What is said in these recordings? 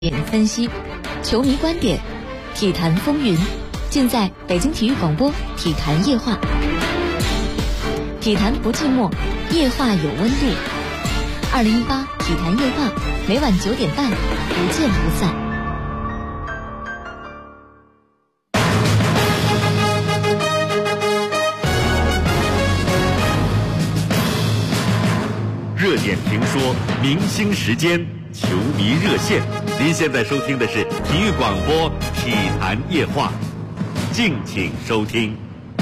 分析，球迷观点，体坛风云，尽在北京体育广播体坛夜话。体坛不寂寞，夜话有温度。2018体坛夜话，每晚9点半，不见不散。 热点评说，明星时间，球迷热线。您现在收听的是体育广播体坛夜话，敬请收听。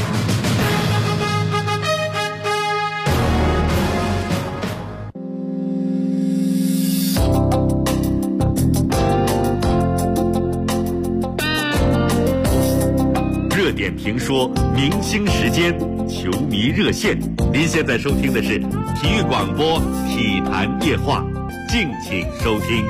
热点评说，明星时间，球迷热线。您现在收听的是体育广播体坛夜话，敬请收听。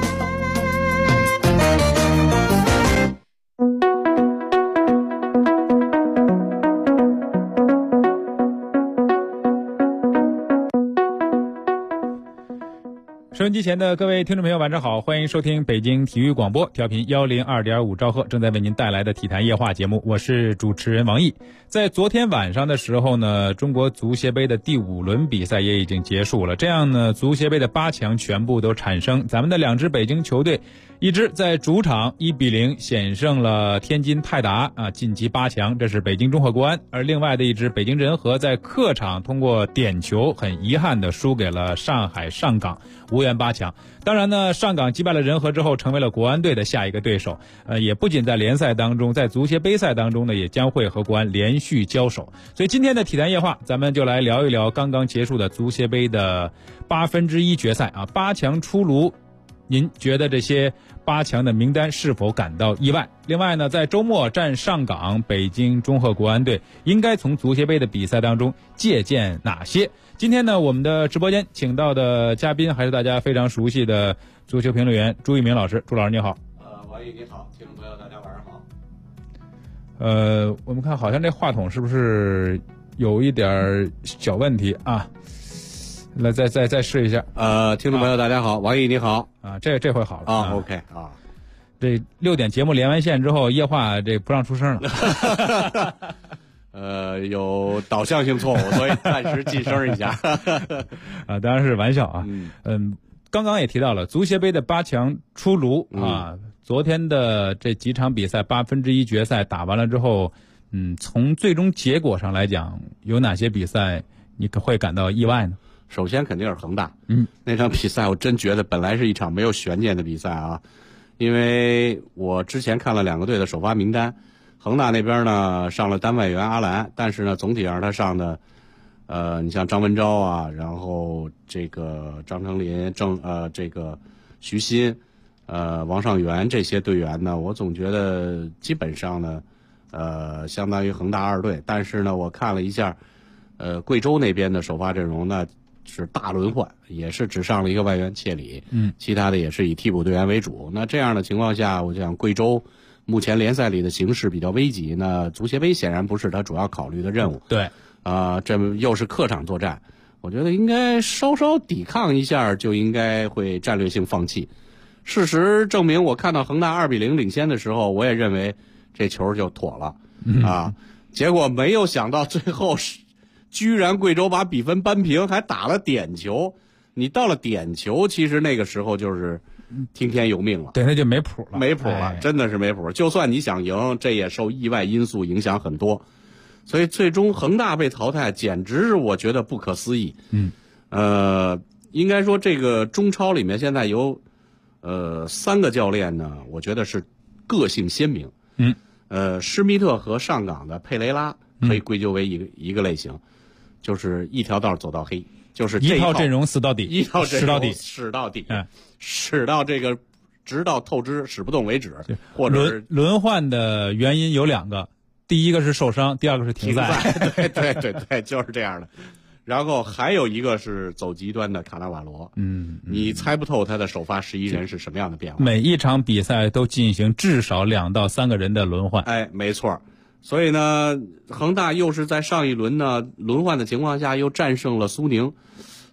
收音机前的各位听众朋友晚上好，欢迎收听北京体育广播调频102.5兆赫正在为您带来的体坛夜话节目，我是主持人王毅。在昨天晚上的时候呢，中国足协杯的第5轮比赛也已经结束了，这样呢，足协杯的8强全部都产生，咱们的2支北京球队，一支在主场1-0险胜了天津泰达晋级8强，这是北京中赫国安，而另外的一支北京人和在客场通过点球很遗憾的输给了上海上港，无缘8强。当然呢，上港击败了人和之后成为了国安队的下一个对手，也不仅在联赛当中，在足协杯赛当中呢，也将会和国安连续交手。所以今天的体坛夜话，咱们就来聊一聊刚刚结束的足协杯的1/8决赛8强出炉，您觉得这些8强的名单是否感到意外？另外呢，在周末战上港，北京中赫国安队应该从足协杯的比赛当中借鉴哪些？今天呢，我们的直播间请到的嘉宾还是大家非常熟悉的足球评论员朱一鸣老师。朱老师你好。 王毅你好，听众朋友大家晚上好。 我们看好像这话筒是不是有一点小问题啊？来再试一下。 听众朋友大家好，王毅你好。 这回好了啊。OK 啊。 这6点节目连完线之后，夜话这不让出声了。 有导向性错误，所以暂时晋升一下。 当然是玩笑啊。刚刚也提到了足协杯的8强出炉昨天的这几场比赛1/8决赛打完了之后，从最终结果上来讲，有哪些比赛你会感到意外呢？ 首先肯定是恒大。那场比赛我真觉得本来是一场没有悬念的比赛啊，因为我之前看了2个队的首发名单，恒大那边呢上了单外援阿兰，但是呢总体上他上的你像张文钊啊，然后这个张成林、这个徐新、王上元这些队员呢，我总觉得基本上呢相当于恒大2队，但是呢我看了一下贵州那边的首发阵容呢是大轮换，也是只上了一个外援切里，其他的也是以替补队员为主。那这样的情况下，我想贵州目前联赛里的形势比较危急，那足协杯显然不是他主要考虑的任务。 对， 这又是客场作战，我觉得应该稍稍抵抗一下就应该会战略性放弃。事实证明，我看到恒大2-0领先的时候，我也认为这球就妥了结果没有想到最后居然贵州把比分扳平，还打了点球。你到了点球，其实那个时候就是听天由命了。 对，那就没谱了， 没谱了，真的是没谱。就算你想赢，这也受意外因素影响很多。所以最终恒大被淘汰，简直是我觉得不可思议。应该说这个中超里面现在有3个教练呢，我觉得是个性鲜明。施密特和上港的佩雷拉可以归咎为一个类型，就是一条道走到黑，就是这一套阵容死到底， 一套阵容使到底， 使到这个直到透支使不动为止。或者是轮换的原因有2个，第一个是受伤，第二个是停赛。 对，就是这样的。然后还有一个是走极端的卡纳瓦罗，你猜不透他的首发11人是什么样的变化。 每一场比赛都进行至少2到3个人的轮换。 没错。所以呢，恒大又是在上一轮呢轮换的情况下又战胜了苏宁，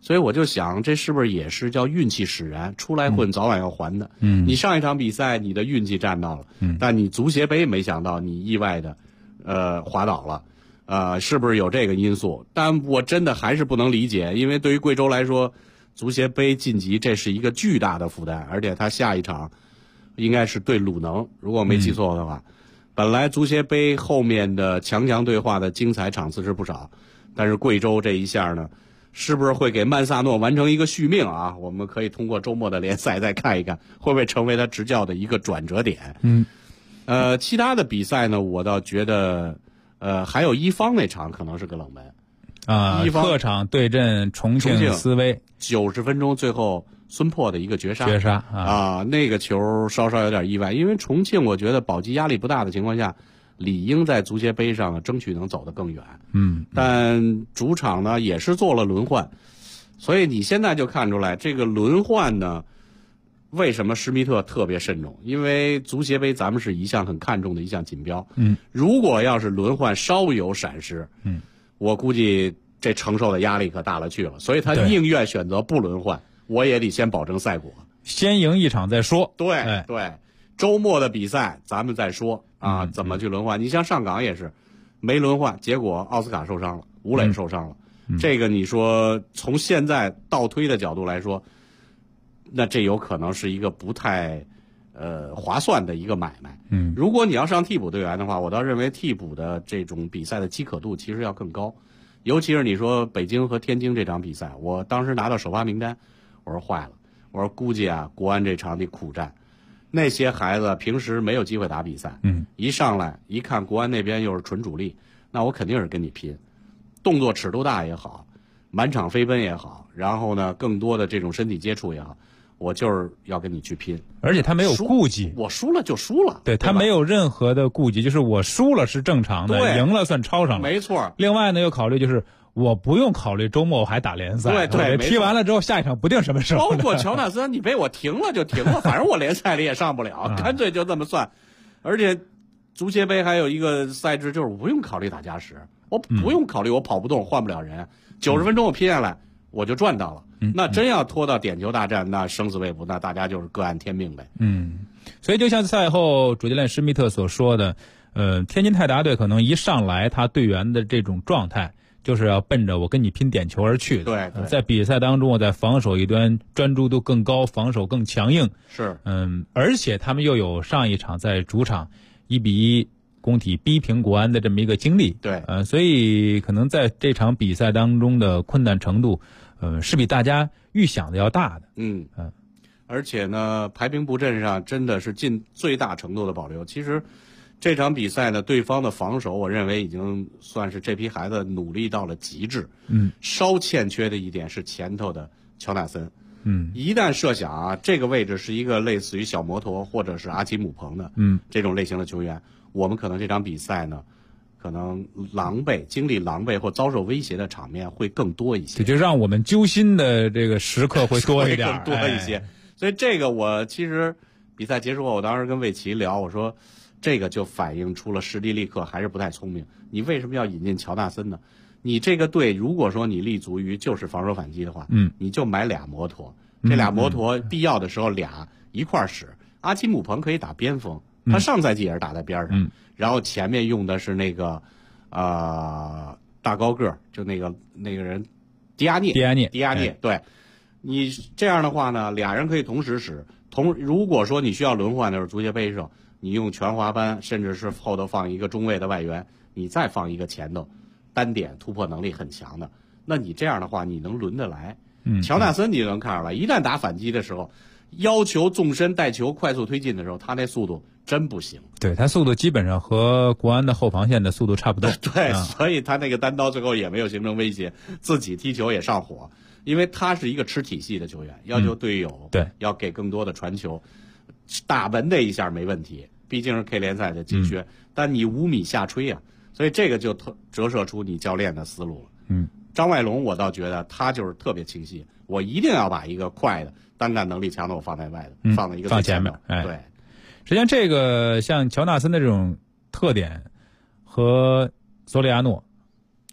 所以我就想，这是不是也是叫运气使然？出来混，早晚要还的。你上一场比赛你的运气占到了，但你足协杯没想到你意外的，滑倒了，是不是有这个因素？但我真的还是不能理解，因为对于贵州来说，足协杯晋级这是一个巨大的负担，而且他下一场应该是对鲁能，如果我没记错的话。本来足协杯后面的强对话的精彩场次是不少，但是贵州这一下呢，是不是会给曼萨诺完成一个续命啊？我们可以通过周末的联赛再看一看，会不会成为他执教的一个转折点？其他的比赛呢，我倒觉得，还有一方那场可能是个冷门啊， 一方客场对阵重庆斯威 ，90分钟最后孙珀的一个绝杀啊， 那个球稍稍有点意外，因为重庆我觉得保级压力不大的情况下，理应在足协杯上争取能走得更远。但主场呢也是做了轮换，所以你现在就看出来这个轮换呢，为什么施密特特别慎重？因为足协杯咱们是一项很看重的一项锦标。如果要是轮换稍有闪失，我估计这承受的压力可大了去了，所以他宁愿选择不轮换。我也得先保证赛果， 先赢一场再说。 对，周末的比赛咱们再说啊，怎么去轮换？你像上港也是没轮换，结果奥斯卡受伤了，吴磊受伤了，这个你说从现在倒推的角度来说，那这有可能是一个不太划算的一个买卖。如果你要上替补队员的话，我倒认为替补的这种比赛的饥渴度其实要更高，尤其是你说北京和天津这场比赛，我当时拿到首发名单。我说坏了，我说估计啊，国安这场得苦战，那些孩子平时没有机会打比赛，一上来一看国安那边又是纯主力，那我肯定是跟你拼，动作尺度大也好，满场飞奔也好，然后呢，更多的这种身体接触也好，我就是要跟你去拼。 而且他没有顾忌， 我输了就输了， 对他没有任何的顾忌，就是我输了是正常的，赢了算超上了， 没错。 另外呢，又考虑就是我不用考虑周末我还打联赛， 对， 踢完了之后下一场不定什么时候。 包括乔纳森，你被我停了就停了，反正我联赛里也上不了，干脆就这么算。而且足协杯还有一个赛制，就是我不用考虑打加时，我不用考虑我跑不动换不了人，90分钟我拼下来我就赚到了。那真要拖到点球大战，那生死未卜，那大家就是各安天命呗。 所以就像赛后主教练施密特所说的，天津泰达队可能一上来他队员的这种状态，就是要奔着我跟你拼点球而去的。 对， 在比赛当中，我在防守一端专注度更高，防守更强硬。 是， 而且他们又有上一场在主场1-1工体逼平国安的这么一个经历。 对， 所以可能在这场比赛当中的困难程度，是比大家预想的要大的。 而且呢，排兵布阵上真的是尽最大程度的保留。其实这场比赛呢，对方的防守，我认为已经算是这批孩子努力到了极致。稍欠缺的一点是前头的乔纳森。一旦设想啊，这个位置是一个类似于小摩托或者是阿基姆彭的，这种类型的球员，我们可能这场比赛呢，可能经历狼狈或遭受威胁的场面会更多一些。 也就让我们揪心的这个时刻会多一点， 更多一些。所以这个我其实比赛结束后，我当时跟魏奇聊，我说这个就反映出了史蒂利克还是不太聪明。你为什么要引进乔纳森呢？你这个队如果说你立足于就是防守反击的话，你就买俩摩托，这俩摩托必要的时候俩一块使。阿基姆彭可以打边锋，他上赛季也是打在边上，然后前面用的是那个大高个，就那个人迪亚涅，对。你这样的话呢，俩人可以同时使。如果说你需要轮换的时候，足协杯上你用全华班，甚至是后头放一个中卫的外援，你再放一个前头单点突破能力很强的，那你这样的话你能轮得来。乔纳森你就能看出来，一旦打反击的时候，要求纵深带球快速推进的时候，他那速度真不行。 对，他速度基本上和国安的后防线的速度差不多。 对，所以他那个单刀最后也没有形成威胁，自己踢球也上火。因为他是一个吃体系的球员，要求队友对要给更多的传球，打门那一下没问题，毕竟是 K 联赛的金靴，但你5米下吹啊，所以这个就折射出你教练的思路了。张外龙我倒觉得他就是特别清晰，我一定要把一个快的单干能力强的我放在外的，放在一个最前面。对， 实际上这个像乔纳森的这种特点和索里亚诺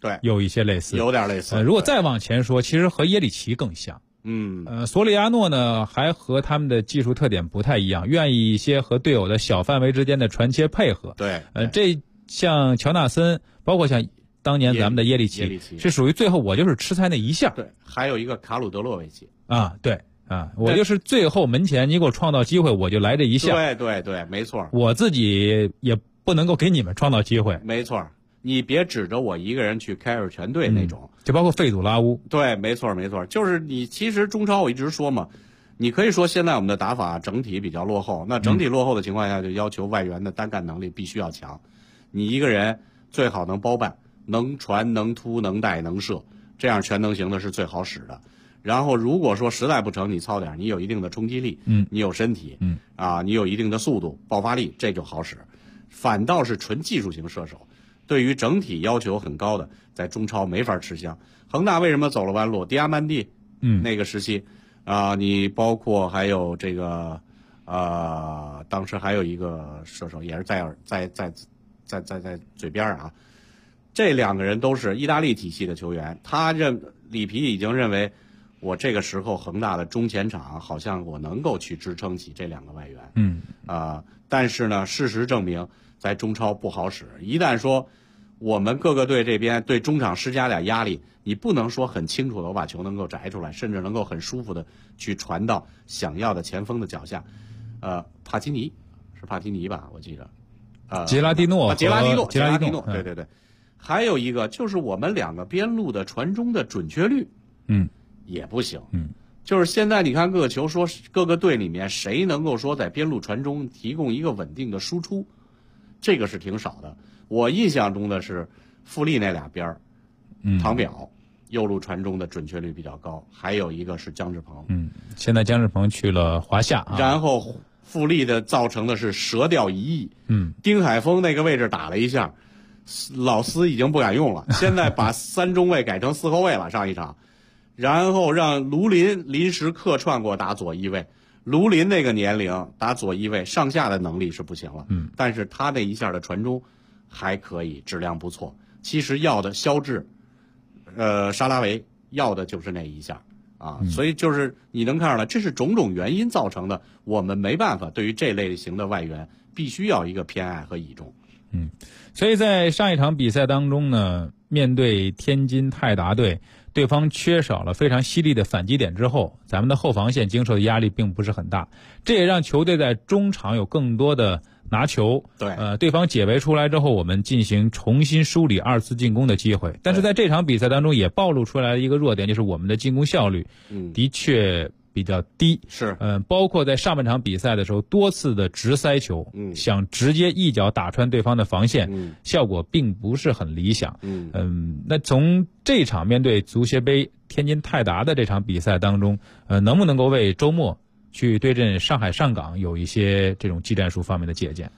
对， 有一些类似， 有点类似。 如果再往前说，其实和耶里奇更像。索里亚诺呢，还和他们的技术特点不太一样，愿意一些和队友的小范围之间的传切配合。 对， 这像乔纳森，包括像当年咱们的耶利奇，是属于最后我就是吃菜那一下。 对，还有一个卡鲁德洛维奇啊，对啊，我就是最后门前你给我创造机会，我就来这一下。 对，没错。 我自己也不能够给你们创造机会。 没错。你别指着我一个人去carry全队那种， 就包括费祖拉乌。 对，没错，就是你其实中超我一直说嘛，你可以说现在我们的打法整体比较落后，那整体落后的情况下，就要求外援的单干能力必须要强，你一个人最好能包办，能传能突能带能射，这样全能型的是最好使的。然后如果说实在不成，你操点，你有一定的冲击力，你有身体，你有一定的速度爆发力，这就好使。反倒是纯技术型射手，对于整体要求很高的，在中超没法吃香。恒大为什么走了弯路？迪亚曼蒂，那个时期，你包括还有这个，当时还有一个射手也是在嘴边啊，这两个人都是意大利体系的球员。里皮已经认为，我这个时候恒大的中前场好像我能够去支撑起这两个外援。但是呢，事实证明在中超不好使。一旦说我们各个队这边对中场施加点压力，你不能说很清楚的我把球能够摘出来，甚至能够很舒服的去传到想要的前锋的脚下。帕基尼是帕基尼吧？我记着。 杰拉蒂诺， 对。还有一个就是我们两个边路的传中的准确率，也不行。就是现在你看各个球说各个队里面谁能够说在边路传中提供一个稳定的输出，这个是挺少的。我印象中的是富力那俩边唐淼右路传中的准确率比较高，还有一个是姜志鹏。 现在姜志鹏去了华夏， 然后富力的造成的是折掉1亿。丁海峰那个位置打了一下，老斯已经不敢用了，现在把3中卫改成4后卫了，上一场。然后让卢林临时客串过打左翼卫，卢林那个年龄打左翼卫上下的能力是不行了，但是他那一下的传中还可以，质量不错。其实要的肖智，沙拉维要的就是那一下所以就是你能看出来，这是种种原因造成的，我们没办法对于这类型的外援必须要一个偏爱和倚重。 所以在上一场比赛当中呢，面对天津泰达队，对方缺少了非常犀利的反击点之后，咱们的后防线经受的压力并不是很大，这也让球队在中场有更多的拿球，对方解围出来之后，我们进行重新梳理2次进攻的机会。但是在这场比赛当中也暴露出来了一个弱点，就是我们的进攻效率的确比较低， 是包括在上半场比赛的时候多次的直塞球，想直接一脚打穿对方的防线，效果并不是很理想。那从这场面对足协杯天津泰达的这场比赛当中，能不能够为周末去对阵上海上港有一些这种技战术方面的借鉴？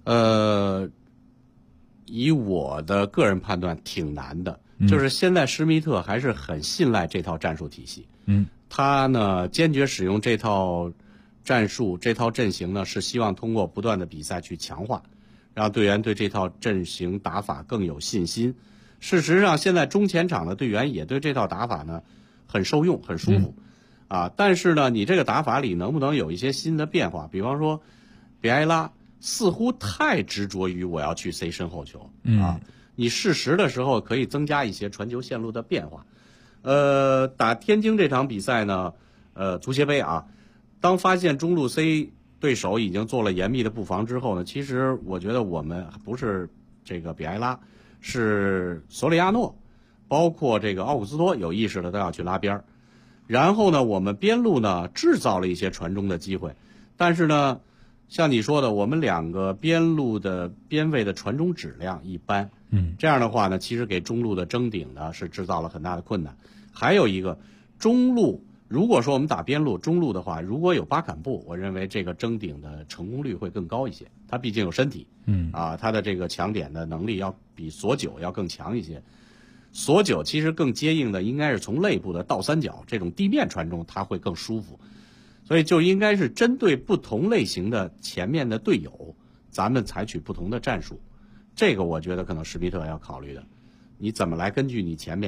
以我的个人判断挺难的，就是现在施密特还是很信赖这套战术体系。他呢坚决使用这套战术这套阵型呢，是希望通过不断的比赛去强化，让队员对这套阵型打法更有信心。事实上现在中前场的队员也对这套打法呢很受用很舒服但是呢你这个打法里能不能有一些新的变化，比方说比埃拉似乎太执着于我要去塞身后球你适时的时候可以增加一些传球线路的变化。打天津这场比赛呢，足协杯当发现中路 C 对手已经做了严密的布防之后呢，其实我觉得我们不是这个比埃拉，是索里亚诺，包括这个奥古斯托有意识的都要去拉边。然后呢，我们边路呢制造了一些传中的机会，但是呢，像你说的，我们两个边路的边卫的传中质量一般，这样的话呢，其实给中路的争顶呢是制造了很大的困难。还有一个中路，如果说我们打边路中路的话，如果有巴坎布，我认为这个争顶的成功率会更高一些。他毕竟有身体，他的这个抢点的能力要比索九要更强一些。索九其实更接应的应该是从肋部的倒三角这种地面传中，他会更舒服。所以就应该是针对不同类型的前面的队友，咱们采取不同的战术。这个我觉得可能施密特要考虑的。 你怎么来根据你前面，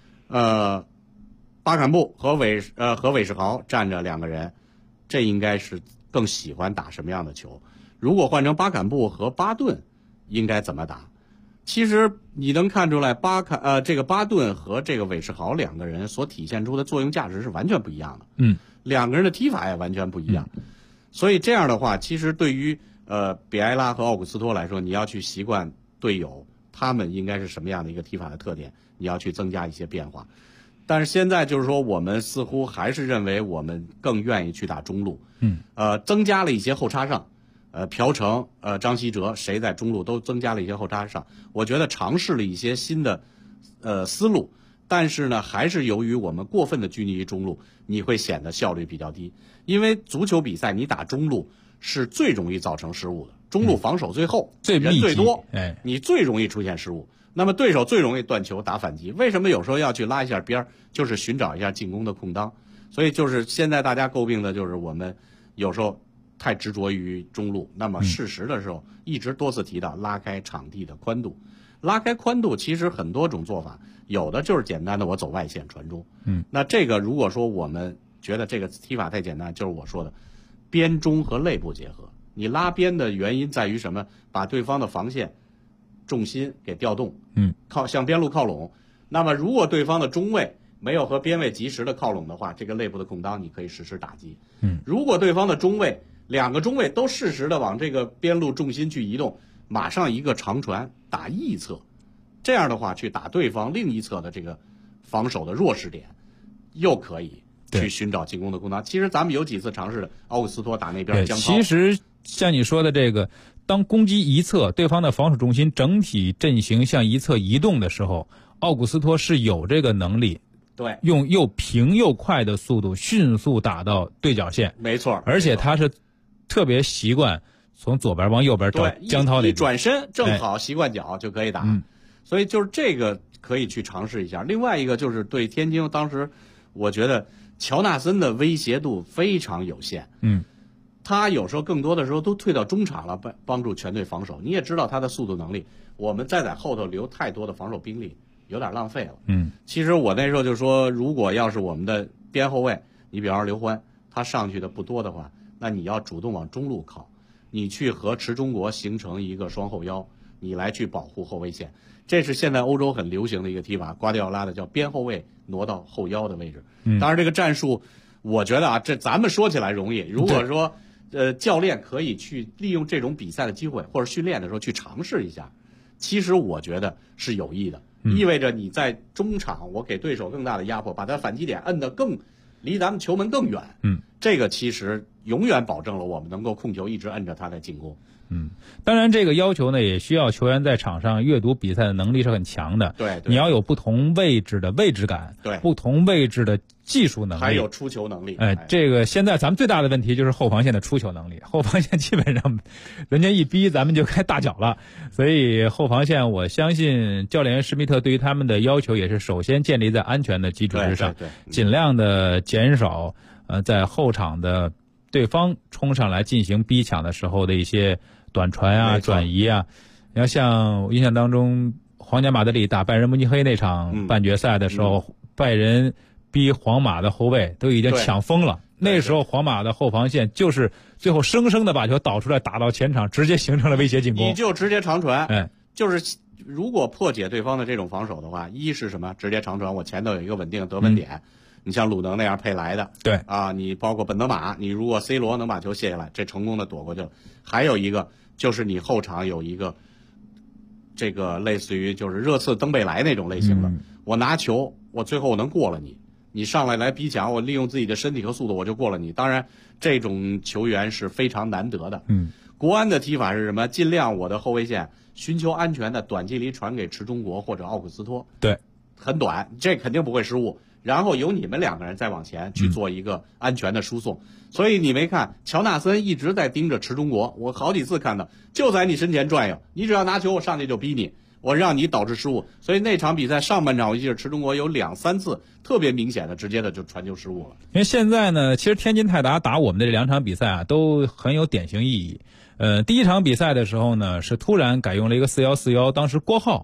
巴坎布和韦世豪站着2个人，这应该是更喜欢打什么样的球？如果换成巴坎布和巴顿，应该怎么打？其实你能看出来，这个巴顿和这个韦世豪2个人所体现出的作用价值是完全不一样的。2个人的踢法也完全不一样。所以这样的话，其实对于比埃拉和奥古斯托来说，你要去习惯队友他们应该是什么样的一个踢法的特点，你要去增加一些变化。但是现在就是说，我们似乎还是认为我们更愿意去打中路，增加了一些后插上，朴成、张稀哲谁在中路都增加了一些后插上，我觉得尝试了一些新的思路，但是呢，还是由于我们过分的拘泥于中路，你会显得效率比较低。因为足球比赛你打中路是最容易造成失误的，中路防守最后人最多，你最容易出现失误。那么对手最容易断球打反击，为什么有时候要去拉一下边儿？就是寻找一下进攻的空当。所以就是现在大家诟病的就是我们有时候太执着于中路，那么适时的时候一直多次提到拉开场地的宽度。拉开宽度其实很多种做法，有的就是简单的我走外线传中。那这个如果说我们觉得这个踢法太简单，就是我说的边中和肋部结合。你拉边的原因在于什么？把对方的防线重心给调动，向边路靠拢。那么如果对方的中卫没有和边卫及时的靠拢的话，这个肋部的空当你可以实时打击。如果对方的中卫2个中卫都适时的往这个边路重心去移动，马上一个长传打翼侧，这样的话去打对方另一侧的这个防守的弱势点，又可以去寻找进攻的空当。其实咱们有几次尝试的，奥古斯托打那边江涛。 其实像你说的这个，当攻击一侧，对方的防守重心整体阵型向一侧移动的时候，奥古斯托是有这个能力， 对， 用又平又快的速度迅速打到对角线。 没错， 而且他是特别习惯从左边往右边找江涛一转身正好习惯脚就可以打。所以就是这个可以去尝试一下。另外一个就是对天津，当时我觉得乔纳森的威胁度非常有限。他有时候更多的时候都退到中场了，帮助全队防守。你也知道他的速度能力，我们再在后头留太多的防守兵力，有点浪费了。其实我那时候就说，如果要是我们的边后卫，你比方说刘欢，他上去的不多的话，那你要主动往中路靠，你去和池中国形成一个双后腰，你来去保护后卫线。这是现在欧洲很流行的一个踢法，瓜迪奥拉的叫边后卫挪到后腰的位置。当然这个战术，我觉得啊，这咱们说起来容易，如果说教练可以去利用这种比赛的机会或者训练的时候去尝试一下，其实我觉得是有益的，意味着你在中场我给对手更大的压迫，把他反击点摁得更离咱们球门更远。这个其实永远保证了我们能够控球一直摁着他在进攻。 当然这个要求呢，也需要球员在场上阅读比赛的能力是很强的。 对， 你要有不同位置的位置感， 对， 不同位置的技术能力， 还有出球能力。 这个现在咱们最大的问题就是后防线的出球能力。后防线基本上人家一逼咱们就开大脚了，所以后防线我相信教练员施密特对于他们的要求也是首先建立在安全的基础之上，尽量的减少在后场的对方冲上来进行逼抢的时候的一些短传啊、转移啊。你要像我印象当中，皇家马德里打拜仁慕尼黑那场半决赛的时候，拜仁逼皇马的后卫都已经抢疯了。那时候皇马的后防线就是最后生生的把球导出来，打到前场，直接形成了威胁进攻。 你就直接长传，就是如果破解对方的这种防守的话，一是什么？直接长传，我前头有一个稳定的得分点。你像鲁能那样配来的， 对啊，你包括本泽马，你如果 C 罗能把球卸下来，这成功的躲过去了。还有一个就是你后场有一个这个类似于就是热刺登贝莱那种类型的，我拿球，我最后我能过了你，你上来逼抢，我利用自己的身体和速度我就过了你。当然，这种球员是非常难得的。国安的踢法是什么？尽量我的后卫线寻求安全的短距离传给池中国或者奥古斯托， 对， 很短，这肯定不会失误。然后由你们2个人再往前去做一个安全的输送。所以你没看乔纳森一直在盯着池中国，我好几次看到就在你身前转悠，你只要拿球我上去就逼你，我让你导致失误。所以那场比赛上半场我记得池中国有2-3次特别明显的直接的就传球失误了。 因为现在呢，其实天津泰达打我们的这2场比赛啊都很有典型意义。第一场比赛的时候呢，是突然改用了一个4-1-4-1，当时郭浩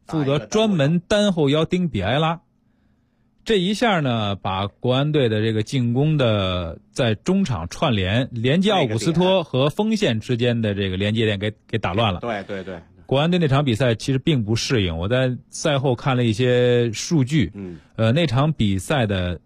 负责专门单后腰盯比埃拉。这一下呢，把国安队的这个进攻的在中场串联接奥古斯托和锋线之间的这个连接点给打乱了。 对对对， 国安队那场比赛其实并不适应。我在赛后看了一些数据，那场比赛的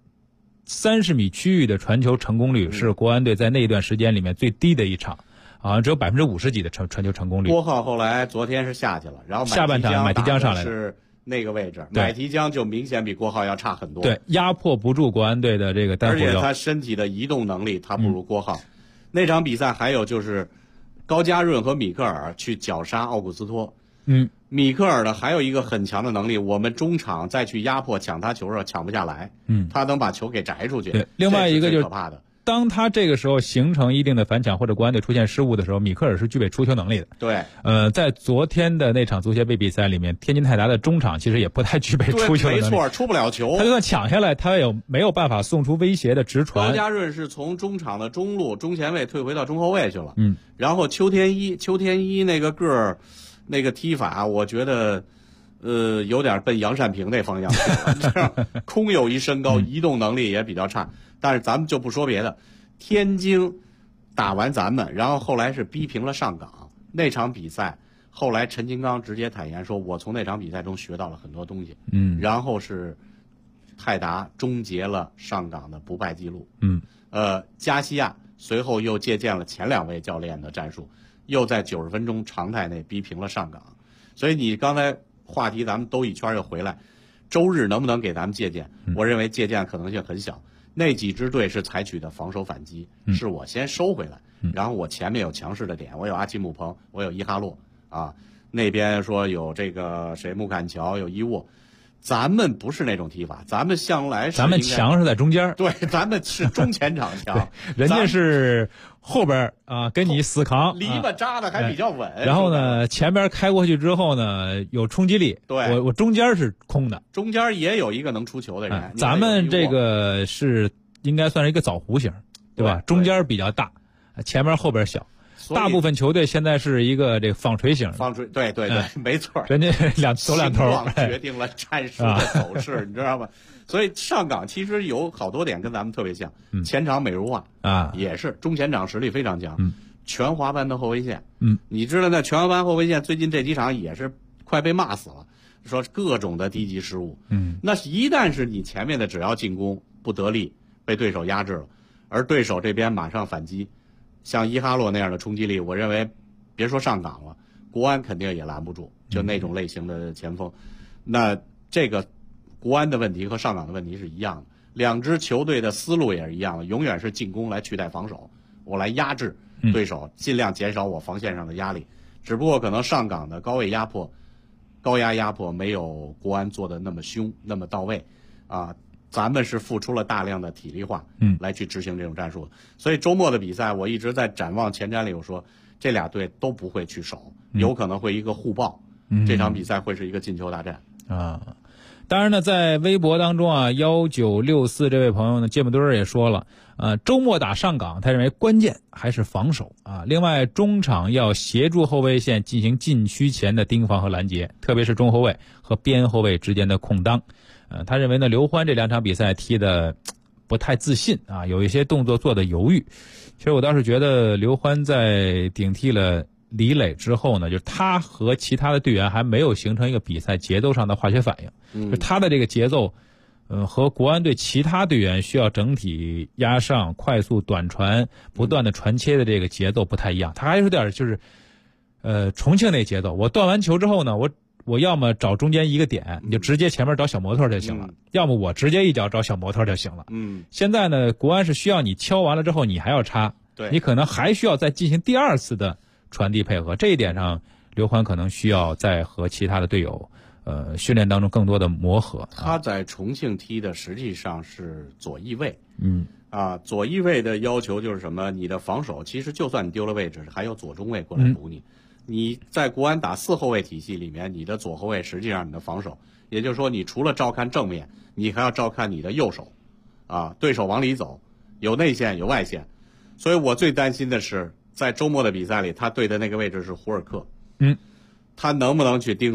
30米区域的传球成功率是国安队在那一段时间里面最低的一场，好像只有50%几的传球成功率。 郭浩后来昨天是下去了，然后下半场买提江上来是那个位置，买提江就明显比郭浩要差很多。 对，压迫不住国安队的这个单后腰， 而且他身体的移动能力他不如郭浩。那场比赛还有就是高加润和米克尔去绞杀奥古斯托。米克尔呢还有一个很强的能力，我们中场再去压迫抢他球时候抢不下来，他能把球给摘出去。 对，另外一个就是可怕的。 当他这个时候形成一定的反抢或者国安队出现失误的时候，米克尔是具备出球能力的。 对， 在昨天的那场足协杯比赛里面，天津泰达的中场其实也不太具备出球能力。 没错，出不了球。 他就算抢下来，他也没有办法送出威胁的直传。 高加润是从中场的中路中前卫退回到中后卫去了。然后邱天一那个个儿，那个踢法，我觉得。有点奔杨善平那方向去了，这样空有一身高，移动能力也比较差。但是咱们就不说别的，天津打完咱们，然后后来是逼平了上港那场比赛。后来陈金刚直接坦言说，我从那场比赛中学到了很多东西。然后是泰达终结了上港的不败记录。加西亚随后又借鉴了前2位教练的战术，又在90分钟常态内逼平了上港。所以你刚才。话题咱们兜一圈又回来，周日能不能给咱们借鉴？我认为借鉴可能性很小。那几支队是采取的防守反击，是我先收回来，然后我前面有强势的点，我有阿奇姆彭，我有伊哈洛啊，那边说有这个谁穆坎乔，有伊沃。咱们不是那种踢法，咱们向来是咱们强是在中间， 对，咱们是中前场强， 人家是后边跟你死扛， 篱笆扎的还比较稳。 然后呢，前边开过去之后呢，有冲击力。 对， 我中间是空的， 中间也有一个能出球的人。 咱们这个是应该算是一个枣弧型，对吧？中间比较大，前边后边小。大部分球队现在是一个这个纺锤型， 纺锤，对对对，没错。 人家走两头， 决定了战术的走势，你知道吗？所以上港其实有好多点跟咱们特别像，前场美如画也是中前场实力非常强，全华班的后卫线，你知道那全华班后卫线最近这几场也是快被骂死了，说各种的低级失误，那一旦是你前面的只要进攻不得力，被对手压制了，而对手这边马上反击。像伊哈洛那样的冲击力，我认为别说上港了，国安肯定也拦不住，就那种类型的前锋。那这个国安的问题和上港的问题是一样的，两支球队的思路也是一样的，永远是进攻来取代防守，我来压制对手，尽量减少我防线上的压力。只不过可能上港的高位压迫、高压迫没有国安做的那么凶、那么到位啊。咱们是付出了大量的体力化，来去执行这种战术的。所以周末的比赛，我一直在展望前瞻里，我说这俩队都不会去守，有可能会一个互爆，这场比赛会是一个进球大战啊。当然呢，在微博当中啊，1964这位朋友呢，芥末墩儿也说了，周末打上港，他认为关键还是防守啊。另外，中场要协助后卫线进行禁区前的盯防和拦截，特别是中后卫和边后卫之间的空当。他认为呢，刘欢这2场比赛踢的不太自信啊，有一些动作做的犹豫。其实我倒是觉得刘欢在顶替了李磊之后呢，就是他和其他的队员还没有形成一个比赛节奏上的化学反应。就他的这个节奏，和国安队其他队员需要整体压上、快速短传、不断的传切的这个节奏不太一样。他还有点就是，重庆那节奏，我断完球之后呢，我要么找中间一个点，你就直接前面找小模特就行了，要么我直接一脚找小模特就行了。现在呢，国安是需要你敲完了之后你还要插，你可能还需要再进行第2次的传递配合，这一点上刘欢可能需要在和其他的队友训练当中更多的磨合。 他在重庆踢的实际上是左翼卫，左翼卫的要求就是什么？你的防守其实就算你丢了位置，还有左中卫过来补你。你在国安打4后卫体系里面，你的左后卫实际上你的防守，也就是说你除了照看正面，你还要照看你的右手，对手往里走，有内线有外线。所以我最担心的是，在周末的比赛里，他对的那个位置是胡尔克，他能不能去盯死？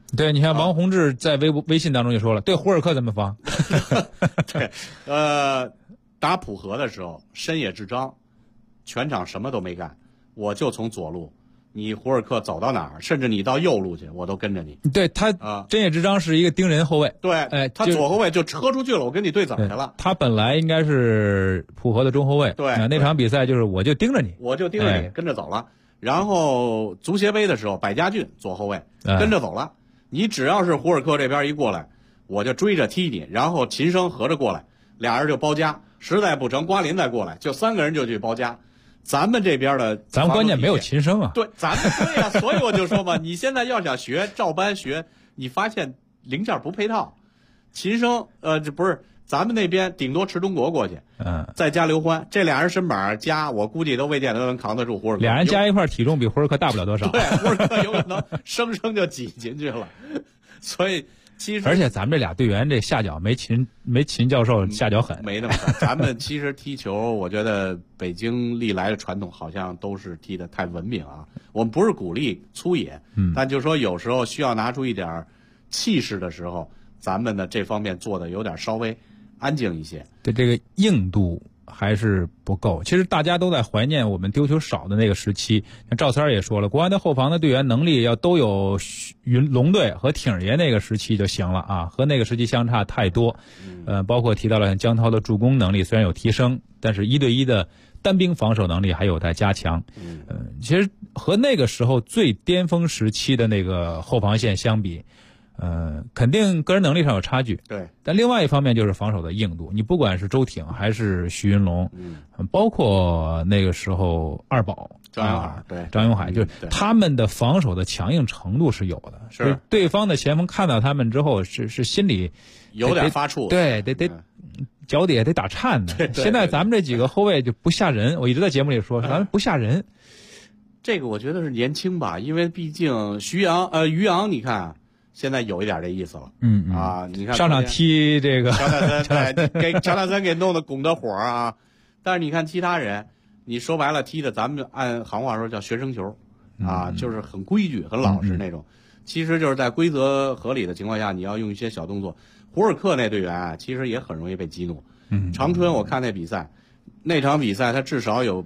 对，你看王洪志在微信当中就说了，对胡尔克怎么防？ 对，打浦和的时候深野智章，全场什么都没干，我就从左路，你胡尔克走到哪儿，甚至你到右路去，我都跟着你。 对他真野智章是一个盯人后卫， 对，哎，他左后卫就车出去了，我跟你对子去了。 他本来应该是浦和的中后卫， 对， 那场比赛就是我就盯着你， 跟着走了。然后足协杯的时候，百家俊左后卫跟着走了。你只要是胡尔克这边一过来，我就追着踢你，然后秦升合着过来，俩人就包夹，实在不成瓜林再过来，就3个人就去包夹。咱们这边的， 咱关键没有秦升啊。 对，咱们对呀，所以我就说嘛，你现在要想学照搬学，你发现零件不配套。秦升这不是咱们那边顶多池中国过去，再加刘欢，这俩人身板加，我估计都未见得能扛得住胡尔克。 俩人加一块体重比胡尔克大不了多少。 对，胡尔克有可能生生就挤进去了。所以其实， 而且咱们这俩队员这下脚没秦教授下脚狠， 没那么狠。咱们其实踢球，我觉得北京历来的传统好像都是踢得太文明啊。我们不是鼓励粗野，但就是说有时候需要拿出一点气势的时候，咱们的这方面做的有点稍微安静一些。 对，这个硬度还是不够。其实大家都在怀念我们丢球少的那个时期。像赵三也说了，国安的后防的队员能力要都有龙队和挺爷那个时期就行了啊，和那个时期相差太多。包括提到了像姜涛的助攻能力虽然有提升，但是1对1的单兵防守能力还有待加强。其实和那个时候最巅峰时期的那个后防线相比，肯定个人能力上有差距， 对。 但另外一方面就是防守的硬度，你不管是周挺还是徐云龙，包括那个时候二宝张永海，就是他们的防守的强硬程度是有的， 是对方的前锋看到他们之后是心里有点发怵， 对，得脚底下得打颤的。 对， 现在咱们这几个后卫就不吓人，我一直在节目里说，咱们不吓人。 这个我觉得是年轻吧，因为毕竟于洋，你看。现在有一点这意思了，你看上场踢这个乔纳森，给乔纳森给弄得拱得火啊！但是你看其他人，你说白了踢的，咱们按行话说叫学生球，就是很规矩、很老实那种。其实就是在规则合理的情况下，你要用一些小动作。胡尔克那队员啊，其实也很容易被激怒。长春我看那比赛，那场比赛他至少有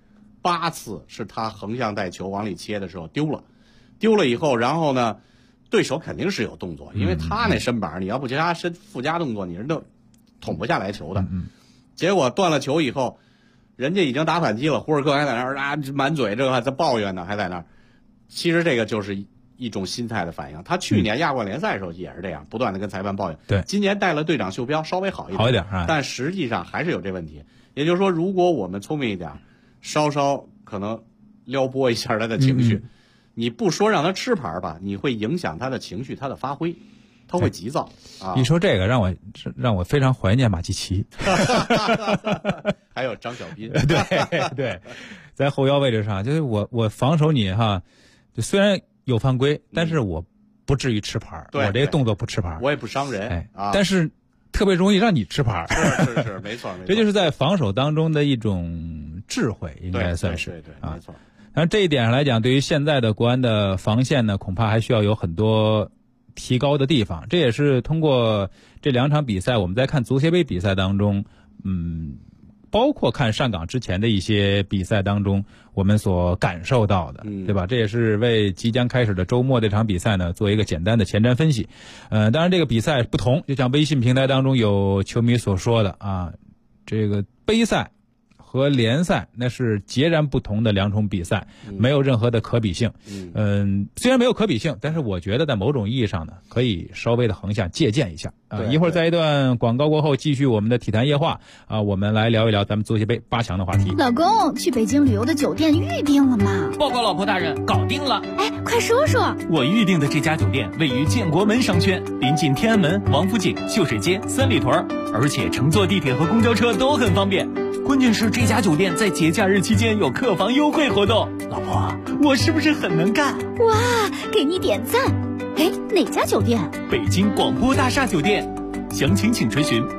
8次是他横向带球往里切的时候丢了以后，然后呢？对手肯定是有动作，因为他那身板，你要不加附加动作，你是都捅不下来球的。结果断了球以后，人家已经打反击了，胡尔克还在那儿满嘴这个还在抱怨呢，还在那儿。其实这个就是一种心态的反应。他去年亚冠联赛的时候也是这样，不断的跟裁判抱怨。 对， 今年带了队长袖标，稍微好一点，但实际上还是有这问题。也就是说，如果我们聪明一点，稍稍可能撩拨一下他的情绪。你不说让他吃牌吧，你会影响他的情绪，他的发挥，他会急躁啊！ 一说这个，让我非常怀念马季奇， 还有张小斌。 对，在后腰位置上，就是我防守你哈，就虽然有犯规，但是我不至于吃牌，我这动作不吃牌， 我也不伤人， 但是特别容易让你吃牌。 是，没错， 这就是在防守当中的一种智慧，应该算是对，没错。 但这一点上来讲，对于现在的国安的防线呢，恐怕还需要有很多提高的地方。这也是通过这2场比赛，我们在看足协杯比赛当中，包括看上港之前的一些比赛当中，我们所感受到的，对吧？这也是为即将开始的周末这场比赛呢做一个简单的前瞻分析。当然这个比赛不同，就像微信平台当中有球迷所说的啊，这个杯赛和联赛那是截然不同的2种比赛，没有任何的可比性。虽然没有可比性，但是我觉得在某种意义上呢，可以稍微的横向借鉴一下。一会儿在一段广告过后，继续我们的体坛夜话啊，我们来聊一聊咱们足协杯8强的话题。 老公，去北京旅游的酒店预定了吗？ 报告老婆大人，搞定了。 哎，快说说。 我预定的这家酒店位于建国门商圈，临近天安门、王府井、秀水街、三里屯，而且乘坐地铁和公交车都很方便。关键是这家酒店在节假日期间有客房优惠活动。老婆，我是不是很能干？ 哇，给你点赞。哎，哪家酒店？ 北京广播大厦酒店，详情请垂询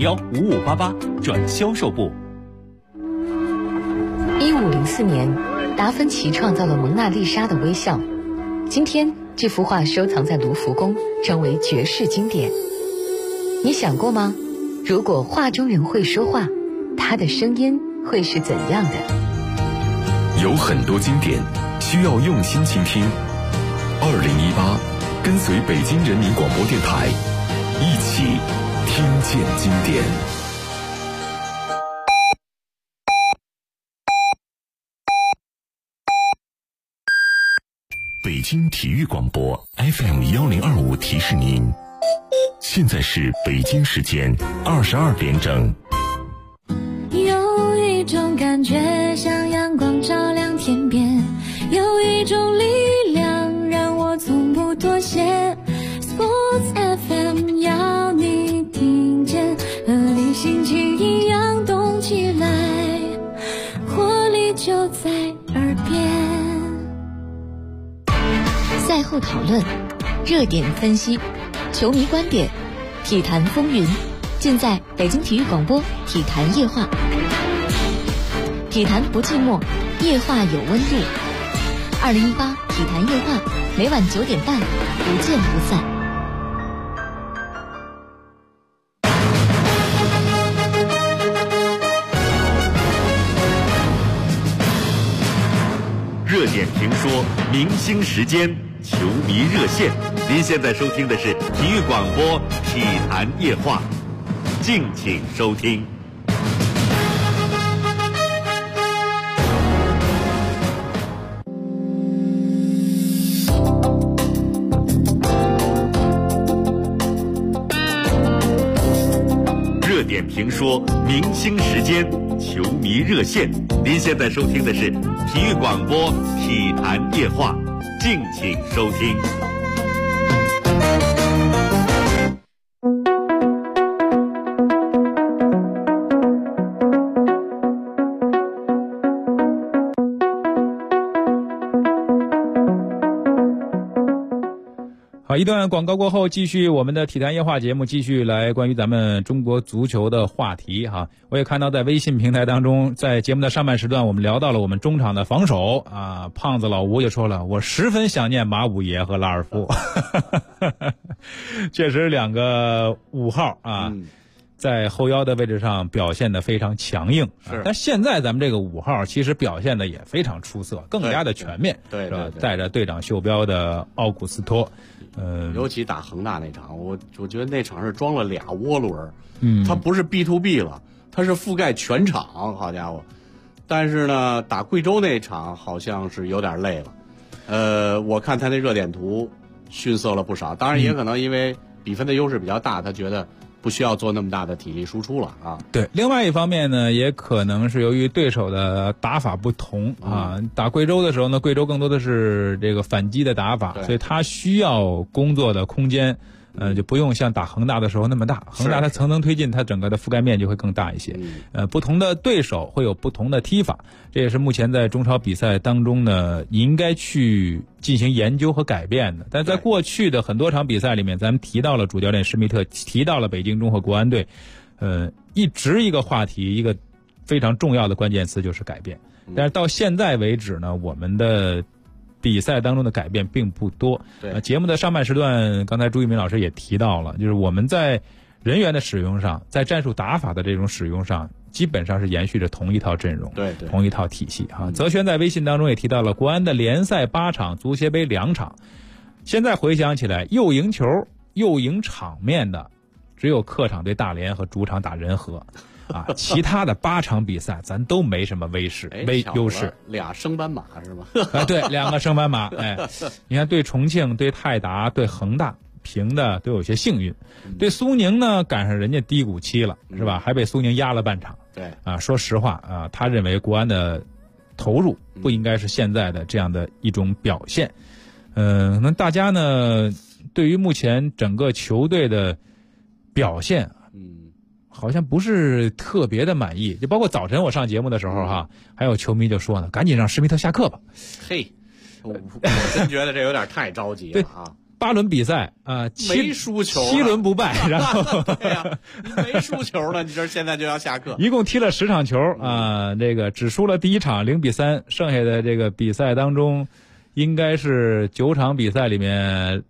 8501-5588转销售部。 1504年，达芬奇创造了蒙娜丽莎的微笑。今天这幅画收藏在卢浮宫，成为绝世经典。你想过吗？如果画中人会说话，他的声音会是怎样的？ 有很多经典需要用心倾听。2018，跟随北京人民广播电台，一起听见经典。北京体育广播 FM1025提示您，现在是北京时间22点整。 有一种感觉像阳光照亮天边，有一种力量让我从不妥协。 Sports FM 要你听见，和你心情一样动起来，活力就在耳边。 赛后讨论，热点分析，球迷观点，体坛风云，尽在北京体育广播体坛夜话。体坛不寂寞，夜话有温度。2018体坛夜话，每晚9点半，不见不散。 热点评说，明星时间，球迷热线。您现在收听的是体育广播体坛夜话，敬请收听。热点评说，明星时间，球迷热线。您现在收听的是体育广播体坛夜话，敬请收听。 好，一段广告过后，继续我们的体坛夜话节目，继续来关于咱们中国足球的话题哈。我也看到在微信平台当中，在节目的上半时段，我们聊到了我们中场的防守啊。胖子老吴就说了，我十分想念马五爷和拉尔夫，确实两个5号啊。在后腰的位置上表现得非常强硬， 是。 但现在咱们这个5号其实表现得也非常出色，更加的全面， 对， 是吧？带着队长袖标的奥古斯托， 尤其打恒大那场，我觉得那场是装了俩涡轮，他不是 B2B 了，他是覆盖全场，好家伙！但是呢，打贵州那场好像是有点累了，我看他那热点图逊色了不少，当然也可能因为比分的优势比较大，他觉得不需要做那么大的体力输出了啊。 对，另外一方面呢，也可能是由于对手的打法不同啊。打贵州的时候呢，贵州更多的是这个反击的打法，所以他需要工作的空间，就不用像打恒大的时候那么大。恒大它层层推进，它整个的覆盖面就会更大一些。不同的对手会有不同的踢法，这也是目前在中超比赛当中呢，应该去进行研究和改变的。但在过去的很多场比赛里面，咱们提到了主教练施密特，提到了北京中赫国安队，一直一个话题，一个非常重要的关键词就是改变。但是到现在为止呢，我们的比赛当中的改变并不多。节目的上半时段，刚才朱一鸣老师也提到了，就是我们在人员的使用上，在战术打法的这种使用上，基本上是延续着同一套阵容， 对， 同一套体系哈。泽轩在微信当中也提到了国安的联赛8场，足协杯2场。现在回想起来，又赢球又赢场面的，只有客场对大连和主场打人和。啊，其他的8场比赛咱都没什么优势， 俩升班马是吗？ 对，2个升班马。你看对重庆、对泰达、对恒大平的都有些幸运，对苏宁呢赶上人家低谷期了，是吧？还被苏宁压了半场。 对啊，说实话啊，他认为国安的投入不应该是现在的这样的一种表现。那大家呢对于目前整个球队的表现，好像不是特别的满意，就包括早晨我上节目的时候哈，还有球迷就说呢，赶紧让施密特下课吧。 嘿，我真觉得这有点太着急了啊 ！8轮比赛啊， 没输球 ，7轮不败，然后对呀，你没输球呢，你这现在就要下课。 一共踢了10场球啊，这个只输了第1场0-3，剩下的这个比赛当中应该是9场比赛里面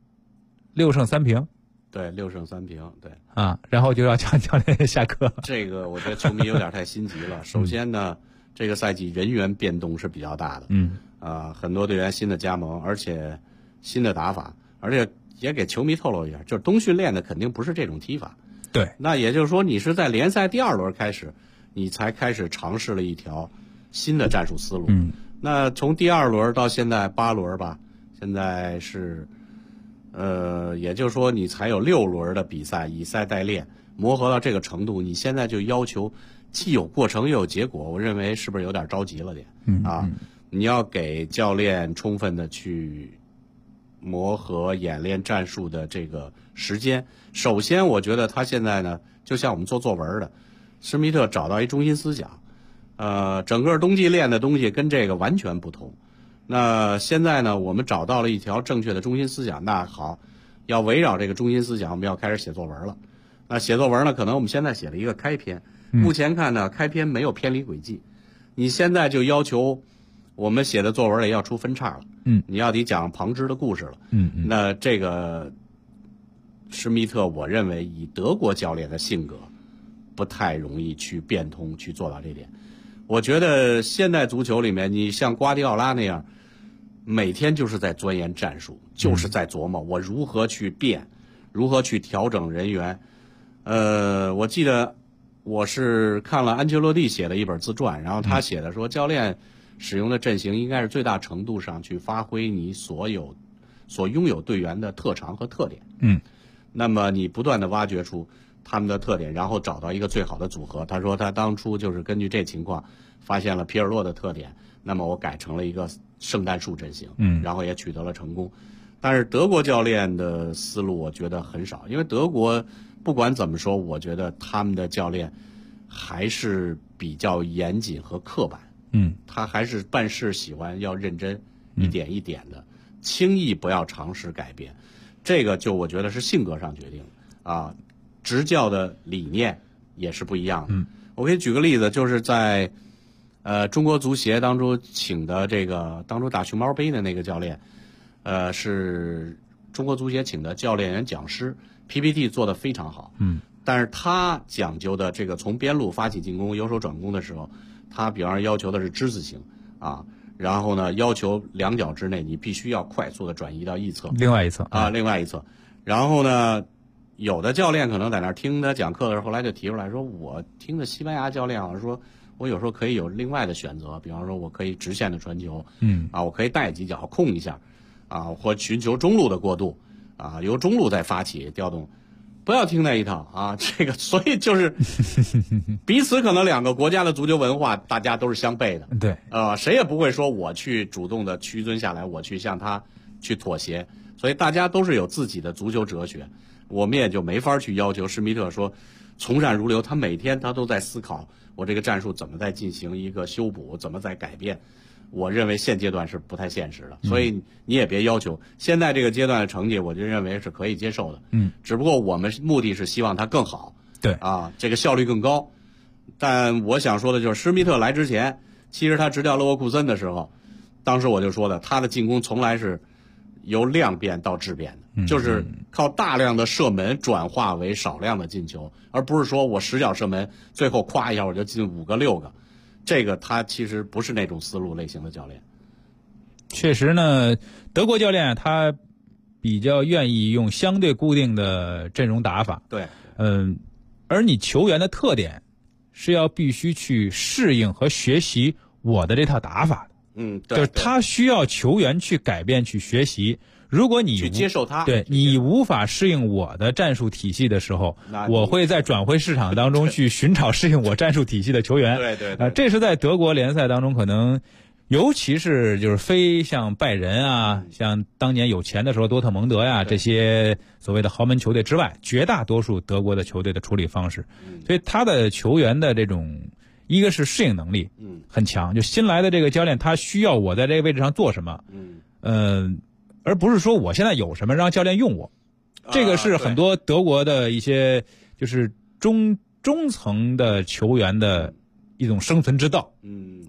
6胜3平。 对，6胜3平，对啊，然后就要叫教练下课。 这个我觉得球迷有点太心急了。首先呢，这个赛季人员变动是比较大的，很多队员新的加盟，而且新的打法，而且也给球迷透露一下，就是冬训练的肯定不是这种踢法。 对， 那也就是说，你是在联赛第2轮开始，你才开始尝试了一条新的战术思路。那从第2轮到现在8轮吧，现在是。也就是说，你才有6轮的比赛，以赛代练，磨合到这个程度，你现在就要求既有过程又有结果，我认为是不是有点着急了点？你要给教练充分的去磨合演练战术的这个时间。首先，我觉得他现在呢，就像我们做作文的，施密特找到一中心思想，整个冬季练的东西跟这个完全不同。那现在呢，我们找到了一条正确的中心思想。那好，要围绕这个中心思想，我们要开始写作文了。那写作文呢，可能我们现在写了一个开篇，目前看呢，开篇没有偏离轨迹。你现在就要求我们写的作文里要出分叉了，你要得讲旁支的故事了，那这个施密特，我认为以德国教练的性格，不太容易去变通去做到这点。我觉得现代足球里面，你像瓜迪奥拉那样，每天就是在钻研战术，就是在琢磨我如何去变，如何去调整人员。我记得我是看了安切洛蒂写的一本自传，然后他写的说，教练使用的阵型应该是最大程度上去发挥你所拥有队员的特长和特点。那么你不断的挖掘出他们的特点，然后找到一个最好的组合。他说他当初就是根据这情况发现了皮尔洛的特点，那么我改成了一个圣诞树阵型，然后也取得了成功。但是德国教练的思路我觉得很少，因为德国不管怎么说，我觉得他们的教练还是比较严谨和刻板。他还是办事喜欢要认真，一点一点的，轻易不要尝试改变。这个就我觉得是性格上决定啊。执教的理念也是不一样的。我给你举个例子，就是在中国足协当初请的这个当初打熊猫杯的那个教练，是中国足协请的教练员讲师 ，PPT 做得非常好。但是他讲究的这个从边路发起进攻、由守转攻的时候，他比方说要求的是之字形啊，然后呢要求2脚之内你必须要快速的转移到一侧， 另外一侧， 然后呢。有的教练可能在那儿听他讲课的时候，后来就提出来说，我听的西班牙教练好像说，我有时候可以有另外的选择，比方说我可以直线的传球，我可以带几脚控一下，或寻求中路的过渡，由中路再发起调动，不要听那一套啊，这个所以就是彼此可能2个国家的足球文化大家都是相悖的， 对， 谁也不会说我去主动的屈尊下来，我去向他去妥协，所以大家都是有自己的足球哲学。我们也就没法去要求施密特说从善如流，他每天他都在思考我这个战术怎么再进行一个修补，怎么再改变。我认为现阶段是不太现实的，所以你也别要求现在这个阶段的成绩，我就认为是可以接受的。只不过我们目的是希望他更好， 对这个效率更高。但我想说的就是施密特来之前，其实他执教勒沃库森的时候，当时我就说的，他的进攻从来是由量变到质变的，就是靠大量的射门转化为少量的进球，而不是说我10脚射门，最后夸一下我就进5个6个，这个他其实不是那种思路类型的教练。 确实呢，德国教练他比较愿意用相对固定的阵容打法， 对， 而你球员的特点是要必须去适应和学习我的这套打法的。 对， 就是他需要球员去改变、去学习。如果你去接受他， 对你无法适应我的战术体系的时候，我会在转会市场当中去寻找适应我战术体系的球员。 对， 这是在德国联赛当中可能，尤其是就是非像拜仁啊，像当年有钱的时候多特蒙德呀这些所谓的豪门球队之外，绝大多数德国的球队的处理方式。所以他的球员的这种。一个是适应能力，很强，就新来的这个教练，他需要我在这个位置上做什么，而不是说我现在有什么让教练用我，这个是很多德国的一些就是中层的球员的一种生存之道，对吧？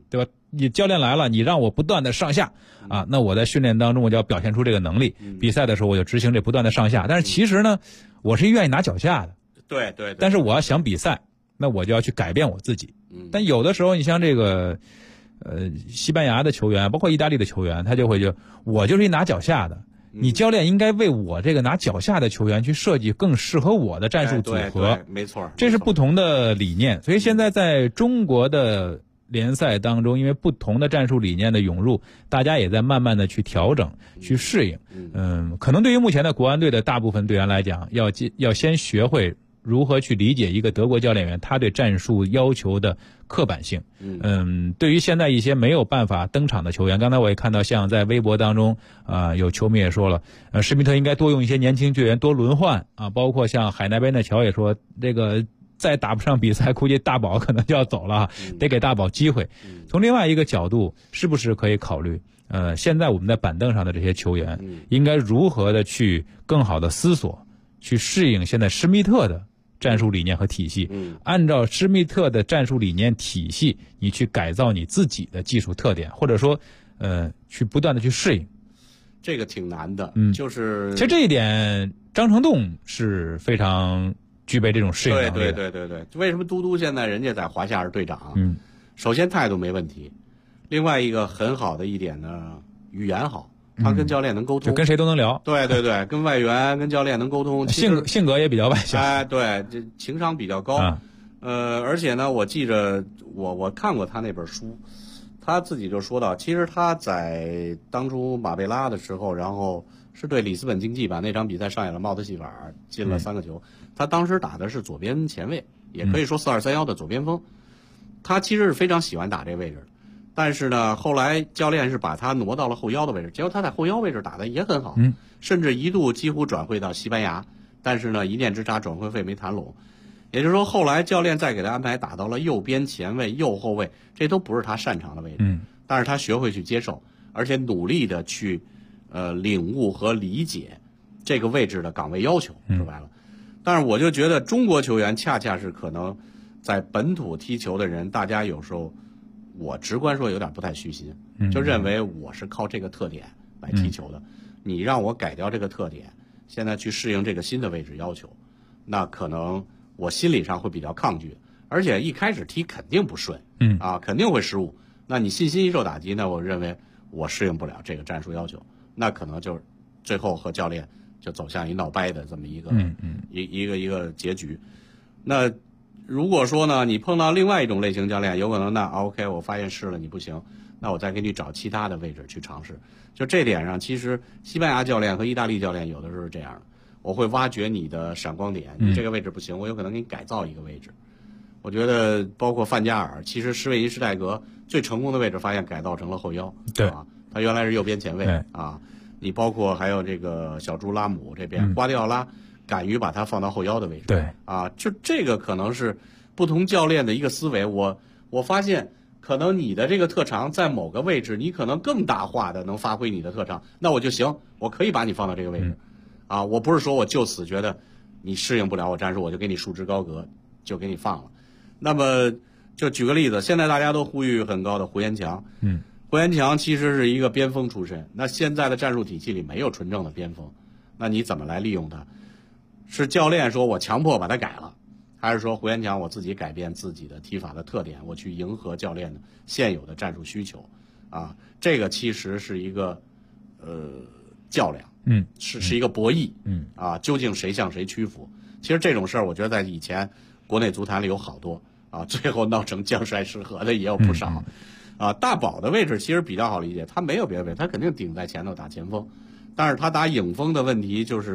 你教练来了，你让我不断的上下啊，那我在训练当中我就要表现出这个能力，比赛的时候我就执行这不断的上下。但是其实呢，我是愿意拿脚下的， 对。 但是我要想比赛，那我就要去改变我自己。但有的时候，你像这个西班牙的球员，包括意大利的球员，他就会我就是一拿脚下的。你教练应该为我这个拿脚下的球员去设计更适合我的战术组合， 对，没错， 这是不同的理念。所以现在在中国的联赛当中，因为不同的战术理念的涌入，大家也在慢慢的去调整、去适应。可能对于目前的国安队的大部分队员来讲，要先学会如何去理解一个德国教练员他对战术要求的刻板性。对于现在一些没有办法登场的球员，刚才我也看到，像在微博当中有球迷也说了，施密特应该多用一些年轻球员，多轮换啊。包括像海纳贝纳乔也说，这个再打不上比赛，估计大宝可能就要走了，得给大宝机会。从另外一个角度，是不是可以考虑现在我们在板凳上的这些球员应该如何的去更好的思索，去适应现在施密特的战术理念和体系，按照施密特的战术理念体系，你去改造你自己的技术特点，或者说去不断的去适应。 这个挺难的，就是其实这一点张成栋是非常具备这种适应能力的。 对。为什么嘟嘟现在人家在华夏是队长？首先态度没问题，另外一个很好的一点呢，语言好。他跟教练能沟通， 就跟谁都能聊。 对，跟外援、跟教练能沟通， 性格也比较外向。 对，这情商比较高。而且呢，我记着我看过他那本书，他自己就说到，其实他在当初马贝拉的时候，然后是对里斯本竞技吧，那场比赛上演了帽子戏法，进了3个球。他当时打的是左边前卫，也可以说4231的左边锋。他其实是非常喜欢打这位置的。但是呢，后来教练是把他挪到了后腰的位置，结果他在后腰位置打得也很好，甚至一度几乎转会到西班牙，但是呢，一念之差，转会费没谈拢。也就是说，后来教练再给他安排打到了右边前卫、右后卫，这都不是他擅长的位置。但是他学会去接受，而且努力的去领悟和理解这个位置的岗位要求，说白了。但是我就觉得中国球员恰恰是可能在本土踢球的人，大家有时候。我直观说有点不太虚心，就认为我是靠这个特点来踢球的，你让我改掉这个特点，现在去适应这个新的位置要求，那可能我心理上会比较抗拒，而且一开始踢肯定不顺，肯定会失误，那你信心一受打击，那我认为我适应不了这个战术要求，那可能就是最后和教练就走向一闹掰的这么一个一个结局。那如果说呢，你碰到另外一种类型教练，有可能那 OK， 我发现试了你不行，那我再给你找其他的位置去尝试。就这点上，其实西班牙教练和意大利教练有的时候是这样的，我会挖掘你的闪光点，你这个位置不行，我有可能给你改造一个位置。我觉得包括范加尔，其实施韦因施泰格最成功的位置发现改造成了后腰， 对啊，他原来是右边前卫啊。你包括还有这个小猪拉姆这边，瓜迪奥拉敢于把他放到后腰的位置， 对啊，就这个可能是不同教练的一个思维。我发现可能你的这个特长在某个位置，你可能更大化的能发挥你的特长，那我就行，我可以把你放到这个位置，啊，我不是说我就此觉得你适应不了我战术，我就给你束之高阁，就给你放了。那么就举个例子，现在大家都呼吁很高的胡延强，胡延强其实是一个边锋出身，那现在的战术体系里没有纯正的边锋，那你怎么来利用他？是教练说我强迫把他改了，还是说胡延强我自己改变自己的踢法的特点，我去迎合教练的现有的战术需求？啊，这个其实是一个较量，是一个博弈，啊，究竟谁向谁屈服？其实这种事儿，我觉得在以前国内足坛里有好多啊，最后闹成将帅失和的也有不少。啊，大宝的位置其实比较好理解，他没有别的位置，他肯定顶在前头打前锋，但是他打影锋的问题就是，